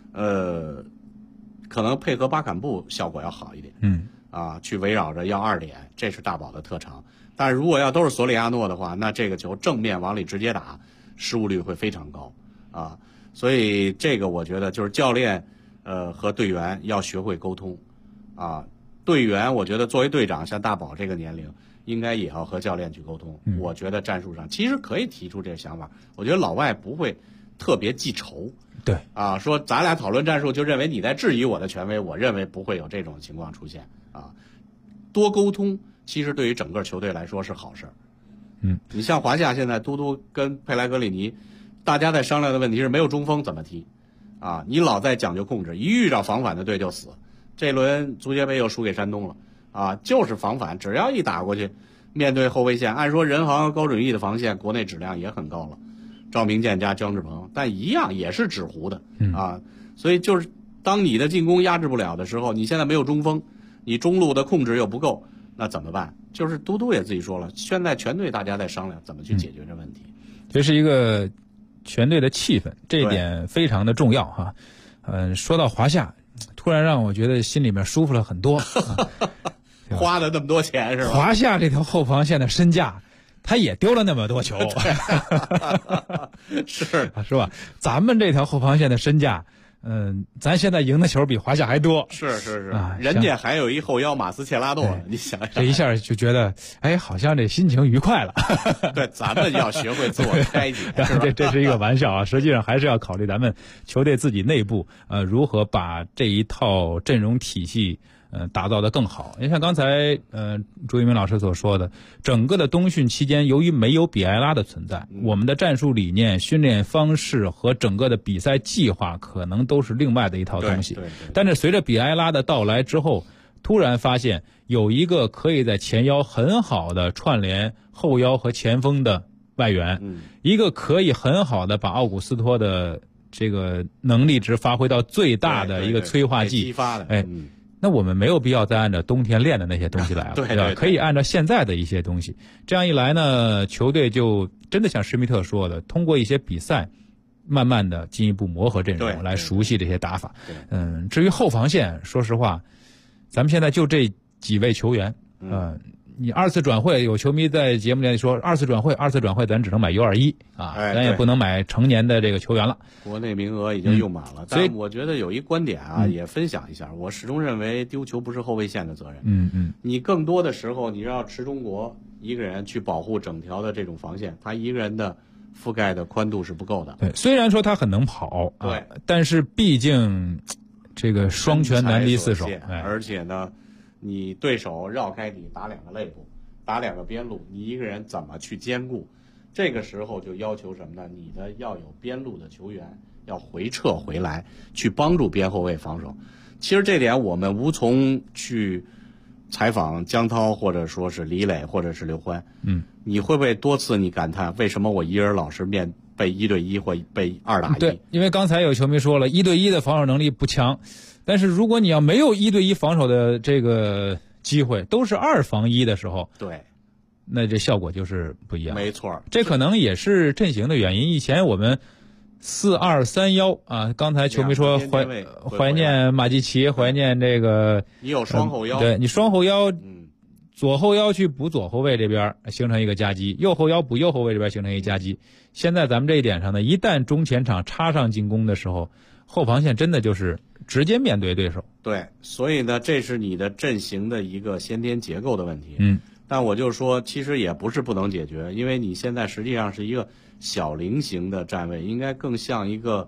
可能配合巴坎布效果要好一点，啊，去围绕着要2点，这是大宝的特长。但是如果要都是索里亚诺的话，那这个球正面往里直接打，失误率会非常高，啊，所以这个我觉得就是教练和队员要学会沟通，啊，队员我觉得作为队长，像大宝这个年龄。应该也要和教练去沟通。我觉得战术上其实可以提出这个想法。我觉得老外不会特别记仇。 对啊，说咱俩讨论战术就认为你在质疑我的权威，我认为不会有这种情况出现啊。多沟通其实对于整个球队来说是好事你像华夏现在嘟嘟跟佩莱格里尼，大家在商量的问题是没有中锋怎么踢啊？你老在讲究控制，一遇着防反的队就死。这轮足协杯又输给山东了啊，就是防反，只要一打过去，面对后卫线，按说人航高准翼的防线国内质量也很高了，赵明剑加姜志鹏，但一样也是纸糊的啊。所以就是当你的进攻压制不了的时候，你现在没有中锋，你中路的控制又不够，那怎么办？就是嘟嘟也自己说了，现在全队大家在商量怎么去解决这问题。 这是一个全队的气氛，这一点非常的重要哈。说到华夏，突然让我觉得心里面舒服了很多。 花了那么多钱是吧？ 华夏这条后防线的身价，他也丢了那么多球，是吧？咱们这条后防线的身价，咱现在赢的球比华夏还多。 是啊，人家还有一后腰马斯切拉诺，你想想， 这一下就觉得，哎，好像这心情愉快了。 对，咱们要学会自我开解，是吧？ 这是一个玩笑啊，实际上还是要考虑咱们球队自己内部，如何把这一套阵容体系。打造得更好。你像刚才朱一鸣老师所说的，整个的冬训期间，由于没有比埃拉的存在，我们的战术理念、训练方式和整个的比赛计划可能都是另外的一套东西。但是随着比埃拉的到来之后，突然发现有一个可以在前腰很好的串联后腰和前锋的外援，一个可以很好的把奥古斯托的这个能力值发挥到最大的一个催化剂， 激发的， 那我们没有必要再按照冬天练的那些东西来了， 对， 可以按照现在的一些东西。这样一来呢，球队就真的像施密特说的，通过一些比赛，慢慢的进一步磨合阵容，来熟悉这些打法。至于后防线，说实话，咱们现在就这几位球员，你二次转会，有球迷在节目里说二次转会咱只能买 U21 啊，咱也不能买成年的这个球员了。 国内名额已经用满了，但我觉得有一观点啊，也分享一下。我始终认为丢球不是后卫线的责任。你更多的时候，你让池忠国一个人去保护整条的这种防线，他一个人的覆盖的宽度是不够的。 对，虽然说他很能跑， 对， 但是毕竟这个双拳难敌四手， 而且呢。你对手绕开你打两个肋部，打两个边路，你一个人怎么去兼顾？这个时候就要求什么呢？你的要有边路的球员要回撤回来，去帮助边后卫防守。其实这点我们无从去采访姜涛，或者说是李磊，或者是刘欢。你会不会多次你感叹为什么我一人老是被1对1或被2打1？ 对，因为刚才有球迷说了，1对1的防守能力不强。但是如果你要没有1对1防守的这个机会，都是2防1的时候， 对， 那这效果就是不一样。 没错， 这可能也是阵型的原因。以前我们4-2-3-1啊，刚才球迷说怀念马季奇，怀念这个你有双后腰， 对你双后腰，左后腰去补左后卫这边形成一个夹击，右后腰补右后卫这边形成一个夹击。现在咱们这一点上呢，一旦中前场插上进攻的时候，后防线真的就是直接面对对手。 对，所以呢，这是你的阵型的一个先天结构的问题。但我就说，其实也不是不能解决，因为你现在实际上是一个小菱形的站位，应该更像一个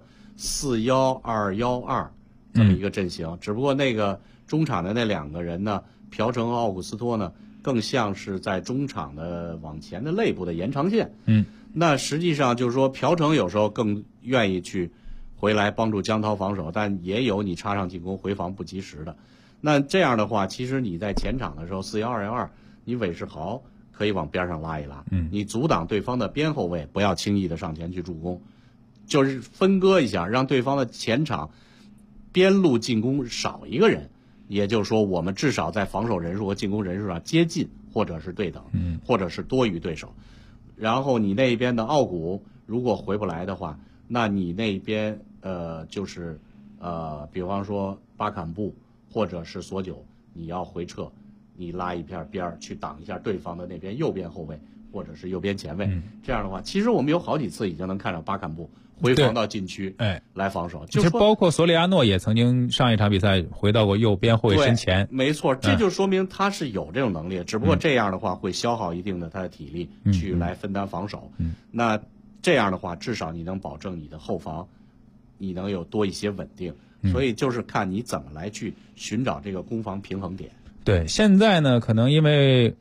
4-1-2-1-2这么一个阵型。只不过那个中场的那2个人呢，朴成和奥古斯托呢，更像是在中场的往前的肋部的延长线。那实际上就是说，朴成有时候更愿意去回来帮助姜涛防守，但也有你插上进攻回防不及时的。那这样的话，其实你在前场的时候4-1-2-1-2，你韦世豪可以往边上拉一拉，你阻挡对方的边后卫，不要轻易的上前去助攻，就是分割一下，让对方的前场边路进攻少一个人，也就是说，我们至少在防守人数和进攻人数上接近，或者是对等，或者是多于对手。然后你那边的奥古如果回不来的话，那你那边就是比方说巴坎布或者是索九，你要回撤，你拉一片边去挡一下对方的那边右边后卫或者是右边前卫。这样的话，其实我们有好几次已经能看到巴坎布回防到禁区，来防守。 其实包括索里亚诺也曾经上一场比赛回到过右边后卫身前。 没错，这就说明他是有这种能力，只不过这样的话会消耗一定的他的体力去来分担防守。那这样的话，至少你能保证你的后防，你能有多一些稳定。所以就是看你怎么来去寻找这个攻防平衡点。 对，现在呢，可能因为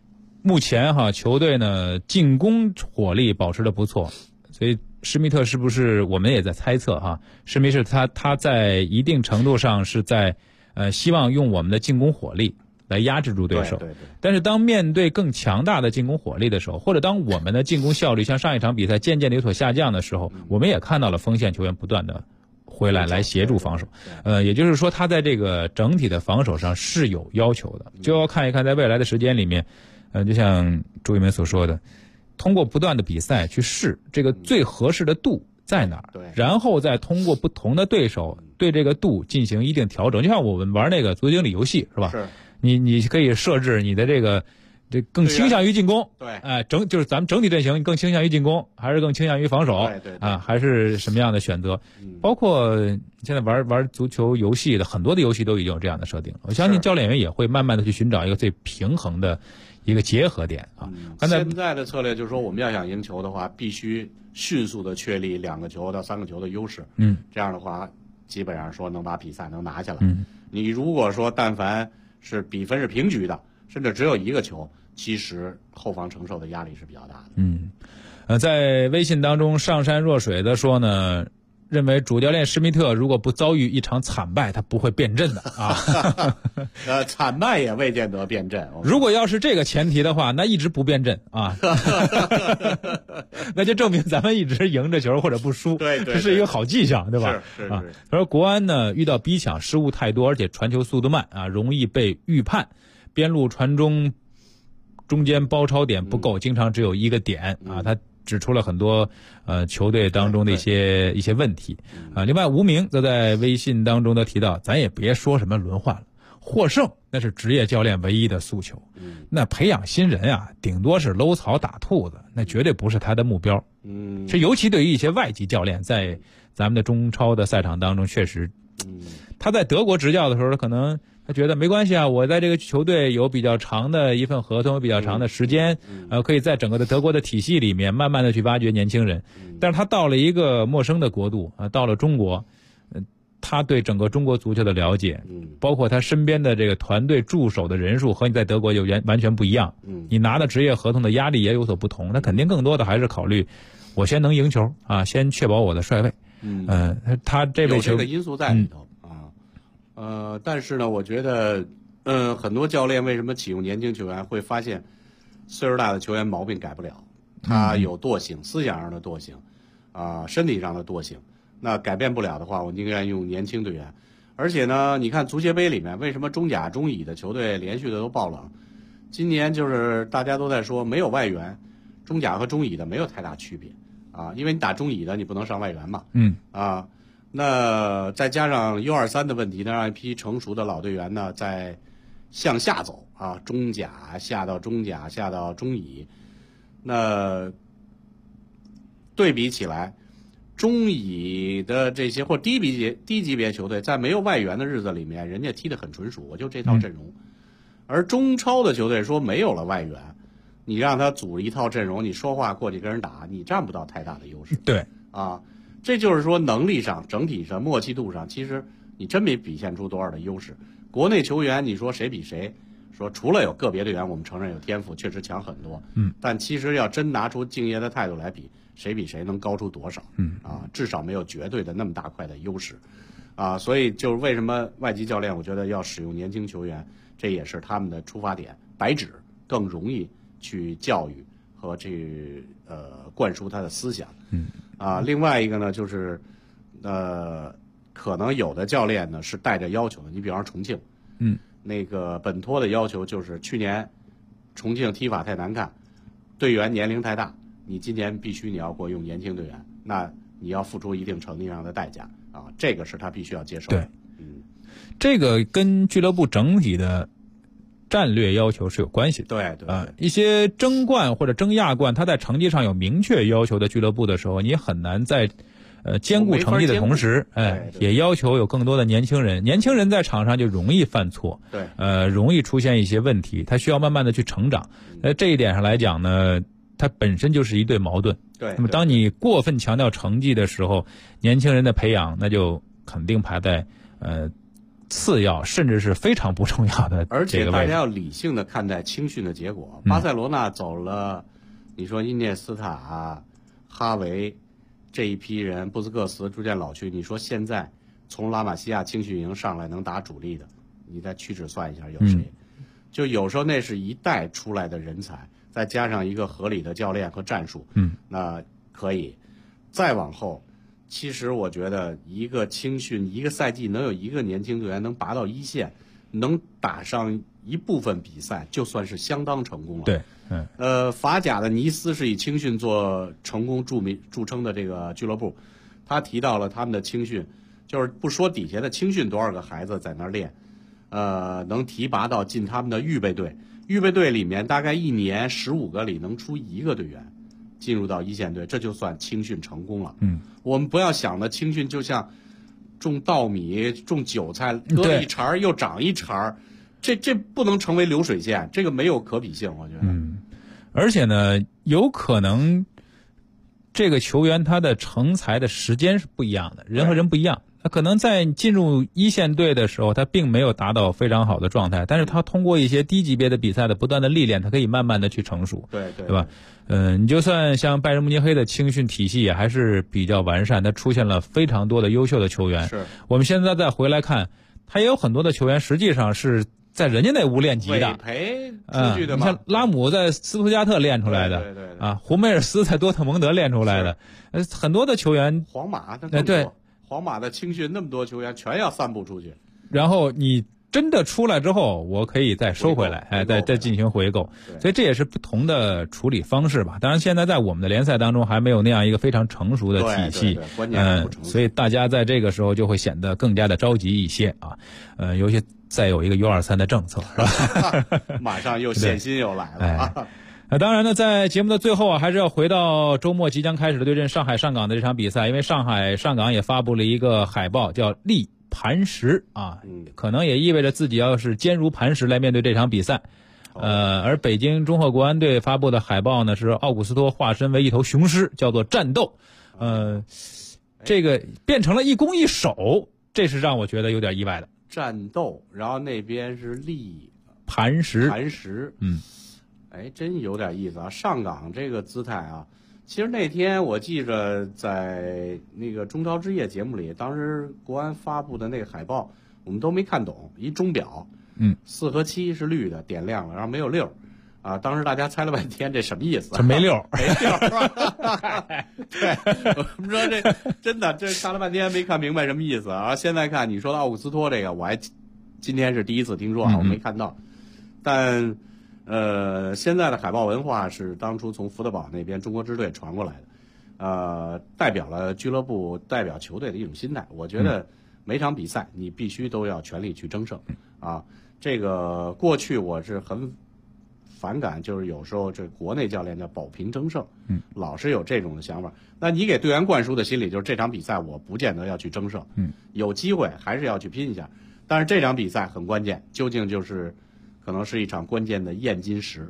目前球队呢进攻火力保持得不错，所以施密特是不是我们也在猜测施密特他在一定程度上是在希望用我们的进攻火力来压制住对手。 对。 但是当面对更强大的进攻火力的时候，或者当我们的进攻效率像上一场比赛渐渐的有所下降的时候，我们也看到了锋线球员不断的回来协助防守。也就是说他在这个整体的防守上是有要求的，就要看一看在未来的时间里面，就像朱一鸣所说的，通过不断的比赛去试这个最合适的度在哪儿，然后再通过不同的对手对这个度进行一定调整。就像我们玩那个足球经理游戏是吧？是。你可以设置你的这更倾向于进攻，对，就是咱们整体阵型更倾向于进攻，还是更倾向于防守，对还是什么样的选择？包括现在玩足球游戏的很多的游戏都已经有这样的设定，我相信教练员也会慢慢的去寻找一个最平衡的一个结合点现在的策略就是说，我们要想赢球的话，必须迅速的确立2个球到3个球的优势，这样的话基本上说能把比赛能拿下来。你如果说但凡是比分是平局的，甚至只有1个球，其实后方承受的压力是比较大的。 在微信当中上善若水的说呢，认为主教练施密特如果不遭遇一场惨败，他不会变阵的惨败也未见得变阵。 如果要是这个前提的话，那一直不变阵那就证明咱们一直赢着球或者不输，对，这是一个好迹象，对吧？ 是。 他说国安呢遇到逼抢失误太多，而且传球速度慢容易被预判，边路传中间包抄点不够，经常只有1个点他指出了很多球队当中的一些问题另外吴明则在微信当中的提到，咱也别说什么轮换了，获胜那是职业教练唯一的诉求，那培养新人顶多是搂草打兔子，那绝对不是他的目标。这尤其对于一些外籍教练，在咱们的中超的赛场当中，确实他在德国执教的时候，可能他觉得没关系我在这个球队有比较长的一份合同，有比较长的时间，可以在整个的德国的体系里面慢慢的去挖掘年轻人。但是他到了一个陌生的国度到了中国，他对整个中国足球的了解，包括他身边的这个团队助手的人数和你在德国就完全不一样。你拿的职业合同的压力也有所不同，他肯定更多的还是考虑我先能赢球先确保我的帅位。他这位球有这个因素在里头。但是呢，我觉得，很多教练为什么启用年轻球员，会发现岁数大的球员毛病改不了，他有惰性，思想上的惰性，身体上的惰性，那改变不了的话，我宁愿用年轻队员。而且呢，你看足协杯里面，为什么中甲、中乙的球队连续的都爆冷？今年就是大家都在说没有外援，中甲和中乙的没有太大区别因为你打中乙的你不能上外援嘛，那再加上 U23 的问题呢，让一批成熟的老队员呢在向下走中甲下到中甲下到中乙，那对比起来，中乙的这些或低级别球队在没有外援的日子里面，人家踢得很纯熟，我就这套阵容。而中超的球队说没有了外援，你让他组一套阵容，你说话过去跟人打，你占不到太大的优势。 对这就是说能力上、整体上、默契度上，其实你真没体现出多少的优势。国内球员你说谁比谁，说除了有个别队员我们承认有天赋，确实强很多，但其实要真拿出敬业的态度来比，谁比谁能高出多少？至少没有绝对的那么大块的优势，所以就是为什么外籍教练我觉得要使用年轻球员，这也是他们的出发点，白纸更容易去教育和去灌输他的思想。另外一个呢，就是可能有的教练呢是带着要求的，你比方说重庆，那个本托的要求就是去年重庆踢法太难看，队员年龄太大，你今年必须你要给我用年轻队员，那你要付出一定程度上的代价这个是他必须要接受的。 对，这个跟俱乐部整体的战略要求是有关系的。 对一些争冠或者争亚冠，他在成绩上有明确要求的俱乐部的时候，你很难在兼顾成绩的同时，也要求有更多的年轻人。年轻人在场上就容易犯错，容易出现一些问题，他需要慢慢的去成长。这一点上来讲呢，它本身就是一对矛盾。那么当你过分强调成绩的时候，年轻人的培养那就肯定排在次要，甚至是非常不重要的这个位置。 而且大家要理性的看待青训的结果。巴塞罗那走了，你说伊涅斯塔、哈维这一批人，布斯克茨逐渐老去，你说现在从拉玛西亚青训营上来能打主力的，你再屈指算一下有谁？就有时候那是一代出来的人才，再加上一个合理的教练和战术，那可以。再往后，其实我觉得一个青训一个赛季能有一个年轻队员能拔到一线，能打上一部分比赛，就算是相当成功了。 对， 法甲的尼斯是以青训做成功著称的这个俱乐部，他提到了他们的青训，就是不说底下的青训多少个孩子在那儿练，能提拔到进他们的预备队，预备队里面大概一年15个里能出1个队员进入到一线队，这就算青训成功了。我们不要想的青训就像种稻米、种韭菜，割一茬又长一茬，这不能成为流水线，这个没有可比性，我觉得。 而且呢，有可能这个球员他的成才的时间是不一样的，人和人不一样。他可能在进入一线队的时候，他并没有达到非常好的状态，但是他通过一些低级别的比赛的不断的历练，他可以慢慢的去成熟，对吧？你就算像拜仁慕尼黑的青训体系也还是比较完善，他出现了非常多的优秀的球员。 是， 我们现在再回来看，他也有很多的球员实际上是在人家那屋练级的， 委培出去的嘛。 你像拉姆在斯图加特练出来的， 对啊，胡梅尔斯在多特蒙德练出来的，很多的球员， 皇马对。 皇马的青训那么多球员全要散布出去， 然后你真的出来之后，我可以再收回来，再进行回购，所以这也是不同的处理方式吧。当然，现在在我们的联赛当中还没有那样一个非常成熟的体系， 关键不成熟， 所以大家在这个时候就会显得更加的着急一些啊。尤其再有一个 U23的政策，是吧？ 马上又限薪又来了啊。 当然呢，在节目的最后啊，还是要回到周末即将开始的对阵上海上港的这场比赛，因为上海上港也发布了一个海报，叫力磐石啊，可能也意味着自己要是坚如磐石来面对这场比赛。而北京中赫国安队发布的海报呢，是奥古斯托化身为一头雄狮，叫做战斗。这个变成了一攻一守，这是让我觉得有点意外的。 战斗，然后那边是力磐石， 真有点意思啊！上港这个姿态啊，其实那天我记着在那个中超之夜节目里，当时国安发布的那个海报，我们都没看懂，一钟表，4和7是绿的，点亮了，然后没有6，啊，当时大家猜了半天，这什么意思？ 这没6， 没6。对，我们说这真的，这看了半天没看明白什么意思啊！现在看你说的奥古斯托这个，我还今天是第一次听说啊，我没看到，但。现在的海报文化是当初从福德堡那边中国支队传过来的，代表了俱乐部、代表球队的一种心态。我觉得每场比赛你必须都要全力去争胜啊！这个过去我是很反感，就是有时候这国内教练叫保平争胜，老是有这种的想法。那你给队员灌输的心理就是这场比赛我不见得要去争胜，有机会还是要去拼一下。但是这场比赛很关键，究竟就是可能是一场关键的验金石，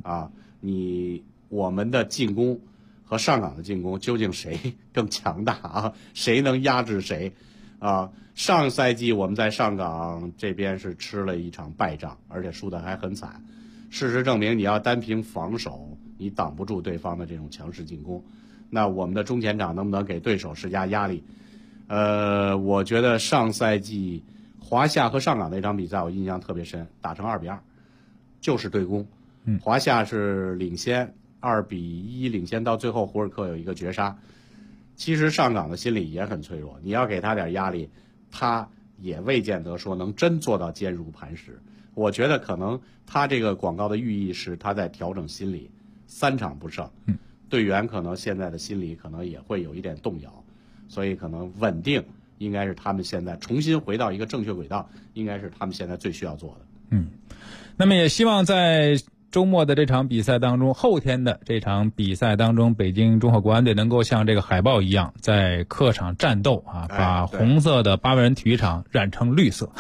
我们的进攻和上港的进攻究竟谁更强大啊？谁能压制谁？啊，上赛季我们在上港这边是吃了一场败仗，而且输得还很惨。事实证明，你要单凭防守，你挡不住对方的这种强势进攻。那我们的中前场能不能给对手施加压力？我觉得上赛季华夏和上港那场比赛我印象特别深，打成2-2，就是对攻。华夏是领先2-1领先，到最后胡尔克有一个绝杀。其实上港的心理也很脆弱，你要给他点压力，他也未见得说能真做到坚如磐石。我觉得可能他这个广告的寓意是他在调整心理，3场不胜，队员可能现在的心理可能也会有一点动摇，所以可能稳定应该是他们现在重新回到一个正确轨道，应该是他们现在最需要做的。 那么也希望在周末的这场比赛当中，后天的这场比赛当中，北京中赫国安队能够像这个海报一样，在客场战斗啊，把红色的8万人体育场染成绿色。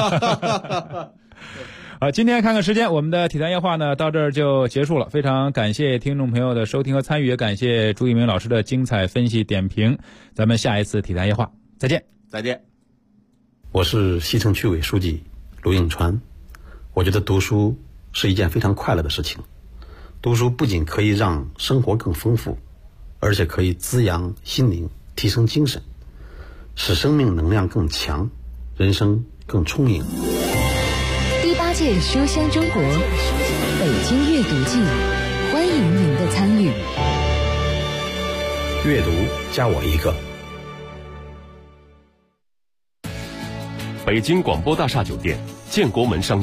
今天看看时间，我们的体坛夜话呢到这儿就结束了。非常感谢听众朋友的收听和参与，也感谢朱一鸣老师的精彩分析点评。咱们下一次体坛夜话再见。 再见。 我是西城区委书记卢应川。我觉得读书是一件非常快乐的事情。读书不仅可以让生活更丰富，而且可以滋养心灵，提升精神，使生命能量更强，人生更充盈。 第8届书香中国北京阅读季，欢迎您的参与。 阅读加我一个。 北京广播大厦酒店建国门商